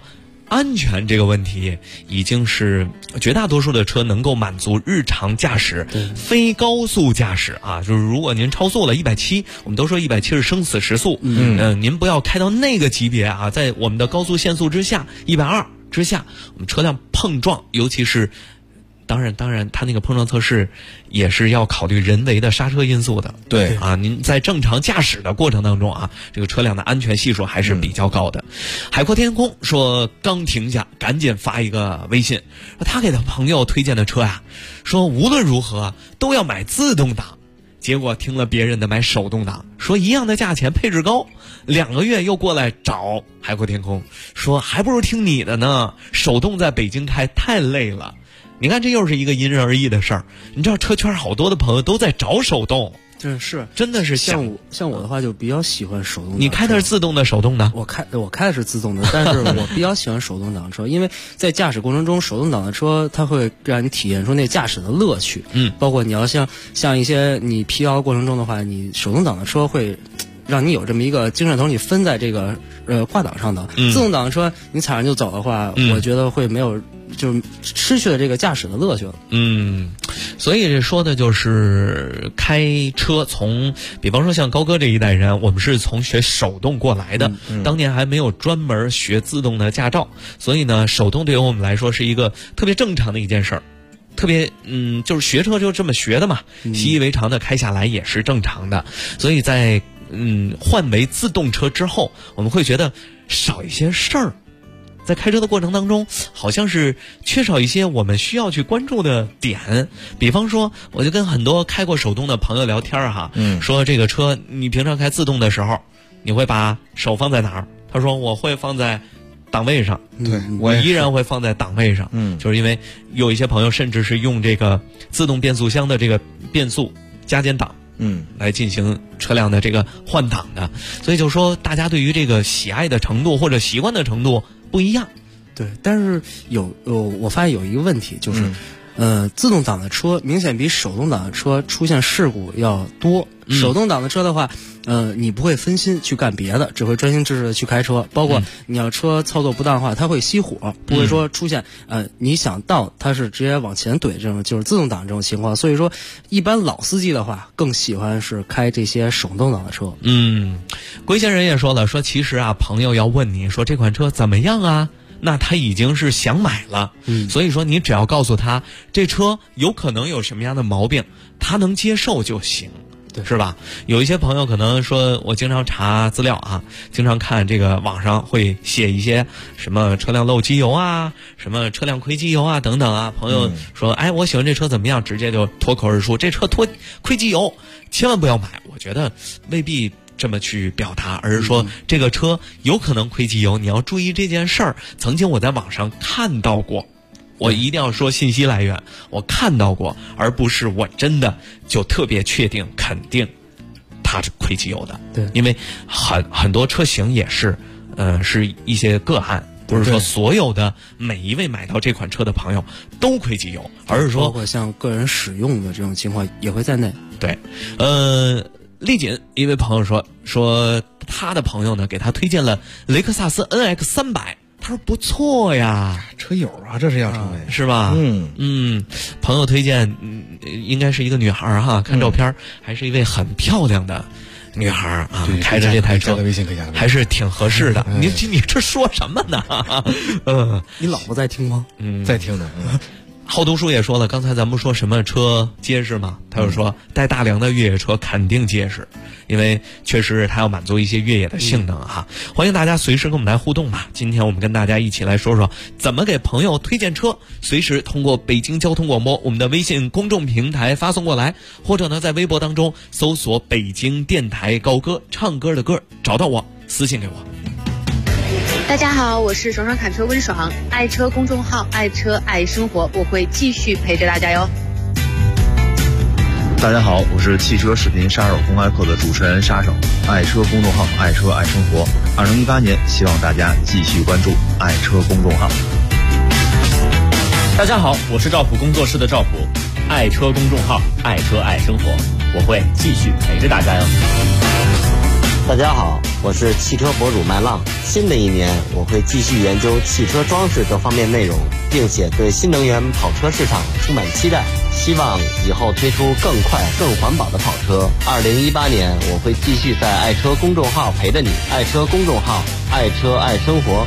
安全这个问题已经是绝大多数的车能够满足日常驾驶，非高速驾驶啊，就是如果您超速了170，我们都说170是生死时速，您不要开到那个级别啊，在我们的高速限速之下120之下，我们车辆碰撞，尤其是当然，它那个碰撞测试也是要考虑人为的刹车因素的。 对啊，您在正常驾驶的过程当中啊，这个车辆的安全系数还是比较高的。海阔天空说刚停下，赶紧发一个微信，说他给他朋友推荐的车呀，说无论如何都要买自动挡。结果听了别人的买手动挡，说一样的价钱配置高，2个月又过来找海阔天空，说还不如听你的呢，手动在北京开太累了。你看这又是一个因人而异的事儿，你知道车圈好多的朋友都在找手动，真的是像我的话就比较喜欢手动挡。 你开的是自动的手动的？ 我开的是自动的，但是我比较喜欢手动挡车，因为在驾驶过程中，手动挡的车它会让你体验出那驾驶的乐趣。包括你要像一些你疲劳过程中的话，你手动挡的车会让你有这么一个精神头，你分在这个挂档上的。自动挡的车你踩上就走的话，我觉得会没有。就失去了这个驾驶的乐趣了。 所以这说的就是开车从，比方说像高哥这一代人，我们是从学手动过来的，当年还没有专门学自动的驾照，所以呢，手动对于我们来说是一个特别正常的一件事儿。特别就是学车就这么学的嘛，习以为常的开下来也是正常的。所以在换为自动车之后，我们会觉得少一些事儿。在开车的过程当中，好像是缺少一些我们需要去关注的点。比方说，我就跟很多开过手动的朋友聊天哈，说这个车你平常开自动的时候，你会把手放在哪儿？他说我会放在档位上， 对， 我依然会放在档位上。就是因为有一些朋友甚至是用这个自动变速箱的这个变速加减档。来进行车辆的这个换挡的，所以就说大家对于这个喜爱的程度或者习惯的程度不一样。 对，但是我发现有一个问题，就是，自动挡的车明显比手动挡的车出现事故要多。手动挡的车的话，你不会分心去干别的，只会专心致志的去开车。包括你要车操作不当的话，它会熄火，不会说出现你想倒它是直接往前怼这种，就是自动挡这种情况。所以说，一般老司机的话更喜欢是开这些手动挡的车。 龟仙人也说了，说其实啊，朋友要问你说这款车怎么样啊？那他已经是想买了，所以说你只要告诉他这车有可能有什么样的毛病，他能接受就行。对，是吧？有一些朋友可能说，我经常查资料啊，经常看这个网上会写一些什么车辆漏机油啊，什么车辆亏机油啊等等啊。朋友说，哎，我喜欢这车怎么样？直接就脱口而出，这车亏机油，千万不要买。我觉得未必这么去表达，而是说这个车有可能亏机油，你要注意这件事儿。曾经我在网上看到过。我一定要说信息来源，我看到过，而不是我真的就特别确定肯定它是亏机油的。 对， 因为很多车型也是，是一些个案，不是说所有的每一位买到这款车的朋友都亏机油，而是说包括像个人使用的这种情况也会在内。 对，丽锦一位朋友说他的朋友呢给他推荐了雷克萨斯 NX300。他说不错呀， 车友啊，这是要成为是吧？朋友推荐，应该是一个女孩哈，看照片还是一位很漂亮的女孩啊，开着这台车，还是挺合适的。你这说什么呢？ 你老婆在听吗？ 在听的。 好读书也说了，刚才咱们说什么车结实嘛？他就说带大梁的越野车肯定结实，因为确实它要满足一些越野的性能哈。欢迎大家随时跟我们来互动吧。今天我们跟大家一起来说说怎么给朋友推荐车，随时通过北京交通广播我们的微信公众平台发送过来，或者呢在微博当中搜索北京电台高歌唱歌的歌，找到我私信给我。 大家好，我是爽爽侃车温爽，爱车公众号爱车爱生活，我会继续陪着大家哟。 大家好，我是汽车视频杀手公开课的主持人杀手，爱车公众号爱车爱生活。2018年，希望大家继续关注爱车公众号。 大家好，我是赵普工作室的赵普，爱车公众号爱车爱生活，我会继续陪着大家哟。 大家好， 我是汽车博主麦浪。新的一年，我会继续研究汽车装饰各方面内容，并且对新能源跑车市场充满期待。希望以后推出更快、更环保的跑车。2018年，我会继续在爱车公众号陪着你。爱车公众号，爱车爱生活。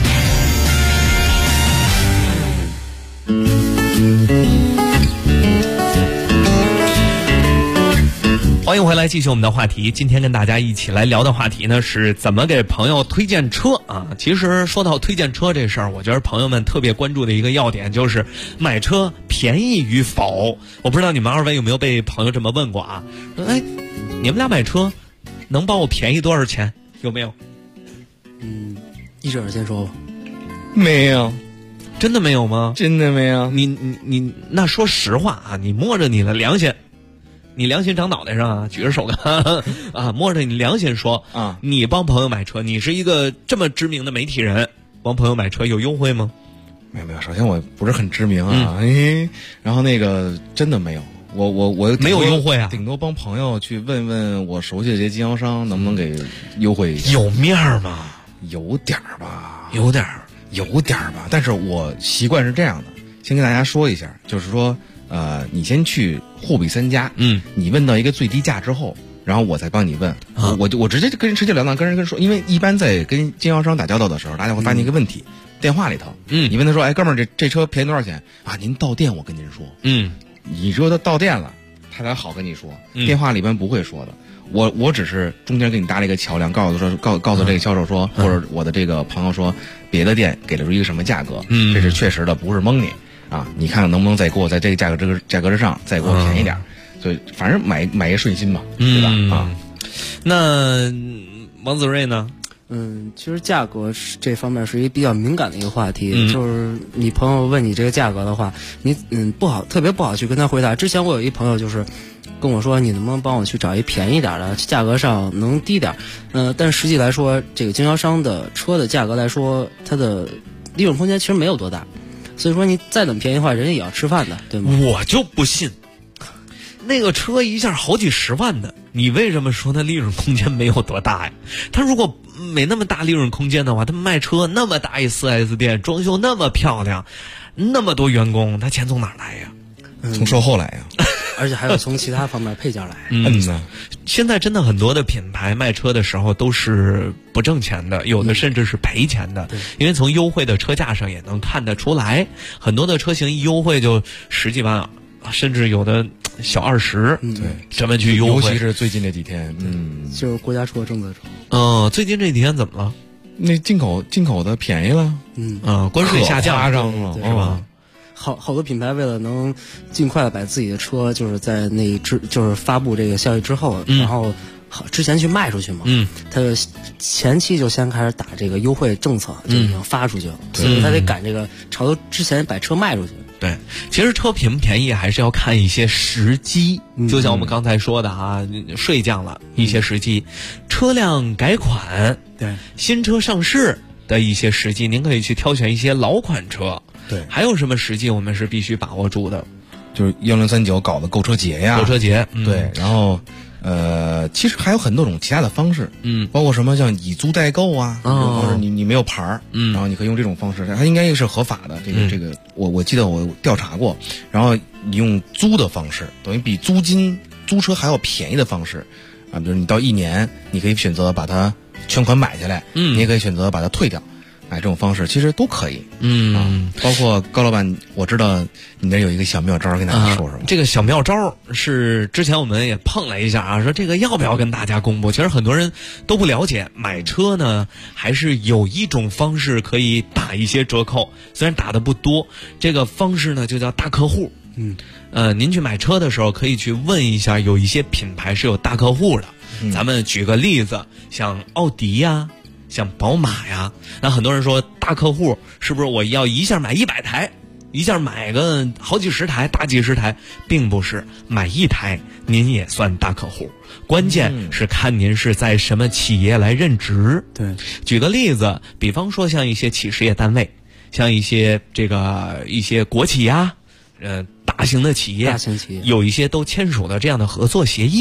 欢迎回来，继续我们的话题。今天跟大家一起来聊的话题呢，是怎么给朋友推荐车啊。其实说到推荐车这事儿，我觉得朋友们特别关注的一个要点就是买车便宜与否。我不知道你们二位有没有被朋友这么问过啊？说哎，你们俩买车能帮我便宜多少钱？有没有？ 一准先说吧。 没有。 真的没有吗？ 真的没有。 你那说实话啊，你摸着你的良心。你良心长脑袋上啊，举着手看啊，摸着你良心说啊，你帮朋友买车，你是一个这么知名的媒体人，帮朋友买车有优惠吗？ 没有，首先我不是很知名啊，然后那个真的没有，我没有优惠啊， 顶多帮朋友去问问我熟悉的这些经销商能不能给优惠一下。 有面吗？ 有点吧， 有点吧，但是我习惯是这样的，先跟大家说一下，就是说。你先去货比三家，你问到一个最低价之后，然后我再帮你问，我直接就跟人直截了当跟人说，因为一般在跟经销商打交道的时候，大家会发现一个问题，电话里头，你问他说，哎，哥们儿，这车便宜多少钱啊？您到店我跟您说，你只有他到店了，他才好跟你说，电话里边不会说的。我只是中间给你搭了一个桥梁，告诉这个销售说，或者我的这个朋友说，别的店给了出一个什么价格，这是确实的，不是蒙你。啊，你看看能不能再给我在这个价格之上再给我便宜点，所以反正买一顺心嘛，对吧？啊， 那王子睿呢？ 其实价格这方面是一个比较敏感的一个话题，就是你朋友问你这个价格的话，你特别不好去跟他回答。之前我有一朋友就是跟我说，你能不能帮我去找一便宜点的，价格上能低点？但实际来说，这个经销商的车的价格来说，它的利润空间其实没有多大。所以说你再怎么便宜的话，人家也要吃饭的，对吗？ 我就不信，那个车一下好几十万的，你为什么说它利润空间没有多大呀？他如果没那么大利润空间的话，他卖车那么大一 4S 店，装修那么漂亮，那么多员工，他钱从哪儿来呀？ 从售后来呀。 而且还有从其他方面配件来。 现在真的很多的品牌卖车的时候都是不挣钱的，有的甚至是赔钱的，因为从优惠的车价上也能看得出来，很多的车型一优惠就10几万，甚至有的小20， 对， 这么去优惠， 尤其是最近这几天， 就是国家出的政策中。 最近这几天怎么了？ 那进口的便宜了， 关税下降了，是吧？ 好多品牌为了能尽快的把自己的车就是在就是发布这个消息之后，然后之前去卖出去嘛，他就前期就先开始打这个优惠政策，就已经发出去了，所以他得赶这个潮流之前把车卖出去。 对，其实车便不便宜还是要看一些时机，就像我们刚才说的啊，税降了一些时机，车辆改款， 对， 新车上市的一些时机，您可以去挑选一些老款车。 对， 还有什么时机我们是必须把握住的？ 就是1039搞的购车节呀， 购车节， 对，然后其实还有很多种其他的方式，包括什么像以租代购啊，或者你没有牌儿，然后你可以用这种方式，它应该是合法的。这个我记得我调查过，然后你用租的方式，等于比租车还要便宜的方式啊，比如你到1年，你可以选择把它全款买下来，你也可以选择把它退掉。这种方式其实都可以，包括高老板，我知道你那有一个小妙招，跟大家说说。 这个小妙招是之前我们也碰了一下啊，说这个要不要跟大家公布？其实很多人都不了解，买车呢还是有一种方式可以打一些折扣，虽然打的不多，这个方式呢就叫大客户。您去买车的时候可以去问一下，有一些品牌是有大客户的。咱们举个例子，像奥迪呀。像宝马呀，那很多人说大客户是不是我要一下买100台，一下买个好几十台，大几十台，并不是，买1台您也算大客户，关键是看您是在什么企业来任职。 对， 举个例子，比方说像一些企事业单位，像一些国企呀，大型的企业， 大型企业有一些都签署了这样的合作协议。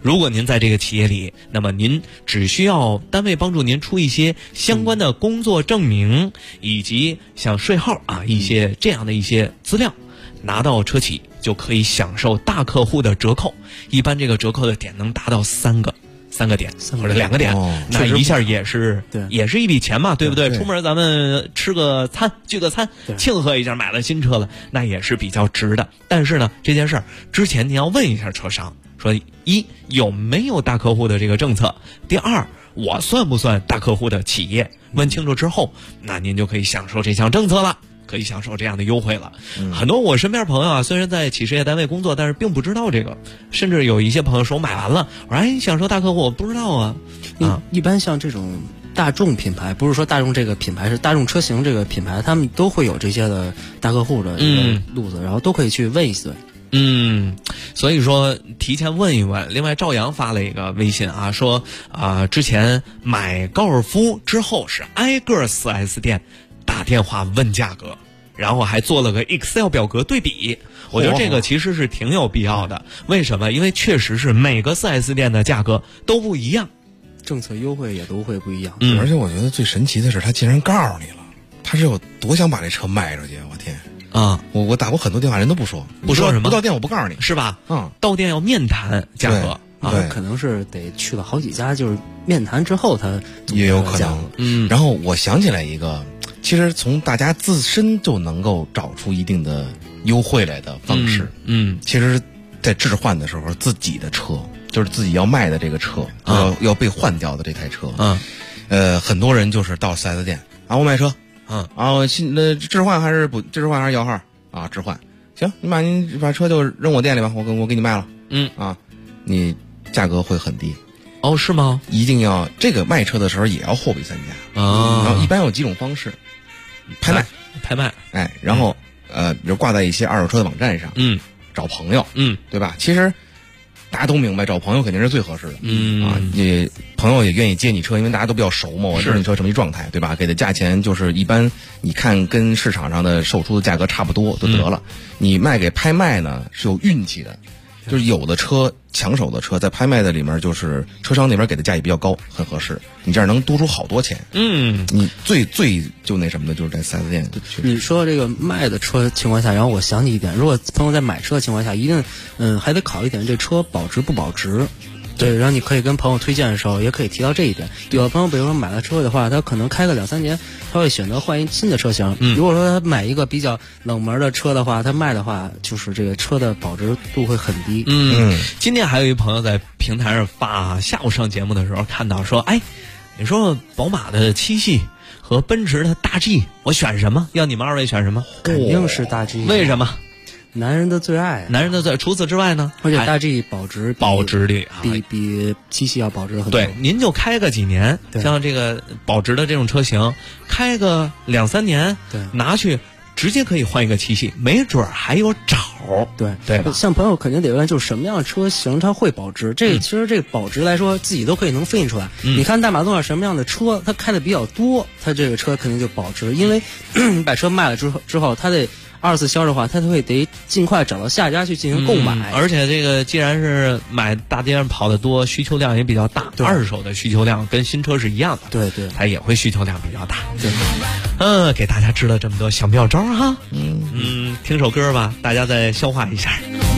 如果您在这个企业里，那么您只需要单位帮助您出一些相关的工作证明，以及像税号啊一些这样的一些资料，拿到车企就可以享受大客户的折扣。一般这个折扣的点能达到3个点或者2个点，那一下也是一笔钱嘛，对不对？出门咱们吃个餐聚个餐，庆贺一下买了新车了，那也是比较值的。但是呢，这件事儿之前您要问一下车商，说一有没有大客户的这个政策，第二我算不算大客户的企业，问清楚之后，那您就可以享受这项政策了，可以享受这样的优惠了。很多我身边朋友啊，虽然在企事业单位工作，但是并不知道这个，甚至有一些朋友说我买完了，我说享受大客户，我不知道啊。 一般像这种大众品牌，不是说大众这个品牌，是大众车型这个品牌，他们都会有这些的大客户的一个路子，然后都可以去问一问。 所以说提前问一问。另外赵阳发了一个微信啊，说之前买高尔夫之后是挨个 4S 店打电话问价格，然后还做了个 Excel 表格对比。我觉得这个其实是挺有必要的。为什么？因为确实是每个 4S 店的价格都不一样， 政策优惠也都会不一样。 而且我觉得最神奇的是他竟然告诉你了，他是有多想把这车卖出去，我天啊！我打过很多电话，人都不说什么，不到店我不告诉你， 是吧？到店要面谈价格。 对，可能是得去了好几家，就是面谈之后他也有可能。然后我想起来一个，其实从大家自身就能够找出一定的优惠来的方式。其实在置换的时候，自己的车就是自己要卖的这个车，要被换掉的这台车。很多人就是到 4S 店啊，我买车，我置换还是不置换还是摇号啊？置换行，你把车就扔我店里吧，我给你卖了。你价格会很低。 哦，是吗？ 一定要这个卖车的时候也要货比三家然后一般有几种方式，拍卖，然后比如挂在一些二手车的网站上，找朋友，对吧？其实大家都明白，找朋友肯定是最合适的，你朋友也愿意接你车，因为大家都比较熟嘛，我知道你车什么状态，对吧？给的价钱就是一般，你看跟市场上的售出的价格差不多就得了。你卖给拍卖呢是有运气的，就是有的车抢手的车在拍卖的里面，就是车商那边给的价也比较高，很合适，你这样能多出好多钱。你最就那什么的就是在 4S 店。 你说这个卖的车情况下，然后我想起一点，如果朋友在买车的情况下，一定还得考虑一点这车保值不保值。对，然后你可以跟朋友推荐的时候也可以提到这一点。有的朋友比如说买了车的话，他可能开个2-3年，他会选择换一新的车型。如果说他买一个比较冷门的车的话，他卖的话就是这个车的保值度会很低。 今天还有一朋友在平台上发，下午上节目的时候看到说，你说宝马的7系和奔驰的大 G 我选什么？要你们2位选什么？ 肯定是大 G。 为什么？ 男人的最爱， 除此之外呢？ 而且大 G 保值率比7系要保值很多。 对，您就开个几年，像这个保值的这种车型，开个2-3年，拿去直接可以换一个7系，没准还有找。对吧？ 像朋友肯定得问，就是什么样的车型它会保值？其实这个保值来说，自己都可以能分析出来。你看大马路上什么样的车，它开的比较多，它这个车肯定就保值，因为你把车卖了之后，它得2次销的话，他就会得尽快找到下家去进行购买。 而且这个既然是买大街上跑得多，需求量也比较大，二手的需求量跟新车是一样的。 对， 它也会需求量比较大。给大家支了这么多小妙招哈。听首歌吧，大家再消化一下。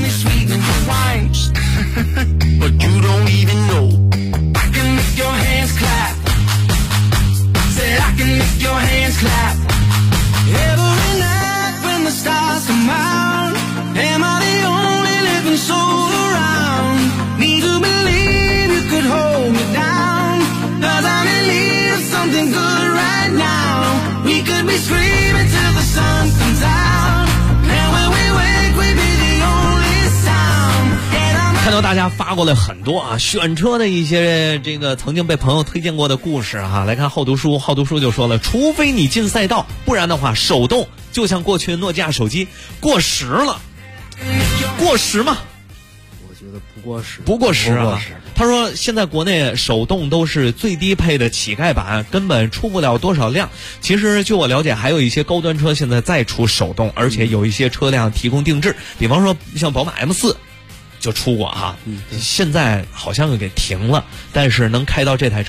The stars come out, am I the only living soul around? Need to believe you could hold me down, 'cause I'm in need of something good right now. We could be screaming till the sun comes out, and when we wake we'd be the only sound. 看到大家发过来很多选车的一些这个曾经被朋友推荐过的故事来看好读书就说了，除非你进赛道，不然的话手动就像过去的诺基亚手机过时了。过时吗？ 我觉得不过时他说现在国内手动都是最低配的乞丐版，根本出不了多少辆。其实据我了解，还有一些高端车现在再出手动，而且有一些车辆提供定制，比方说像宝马M4 就出过哈，现在好像给停了，但是能开到这台车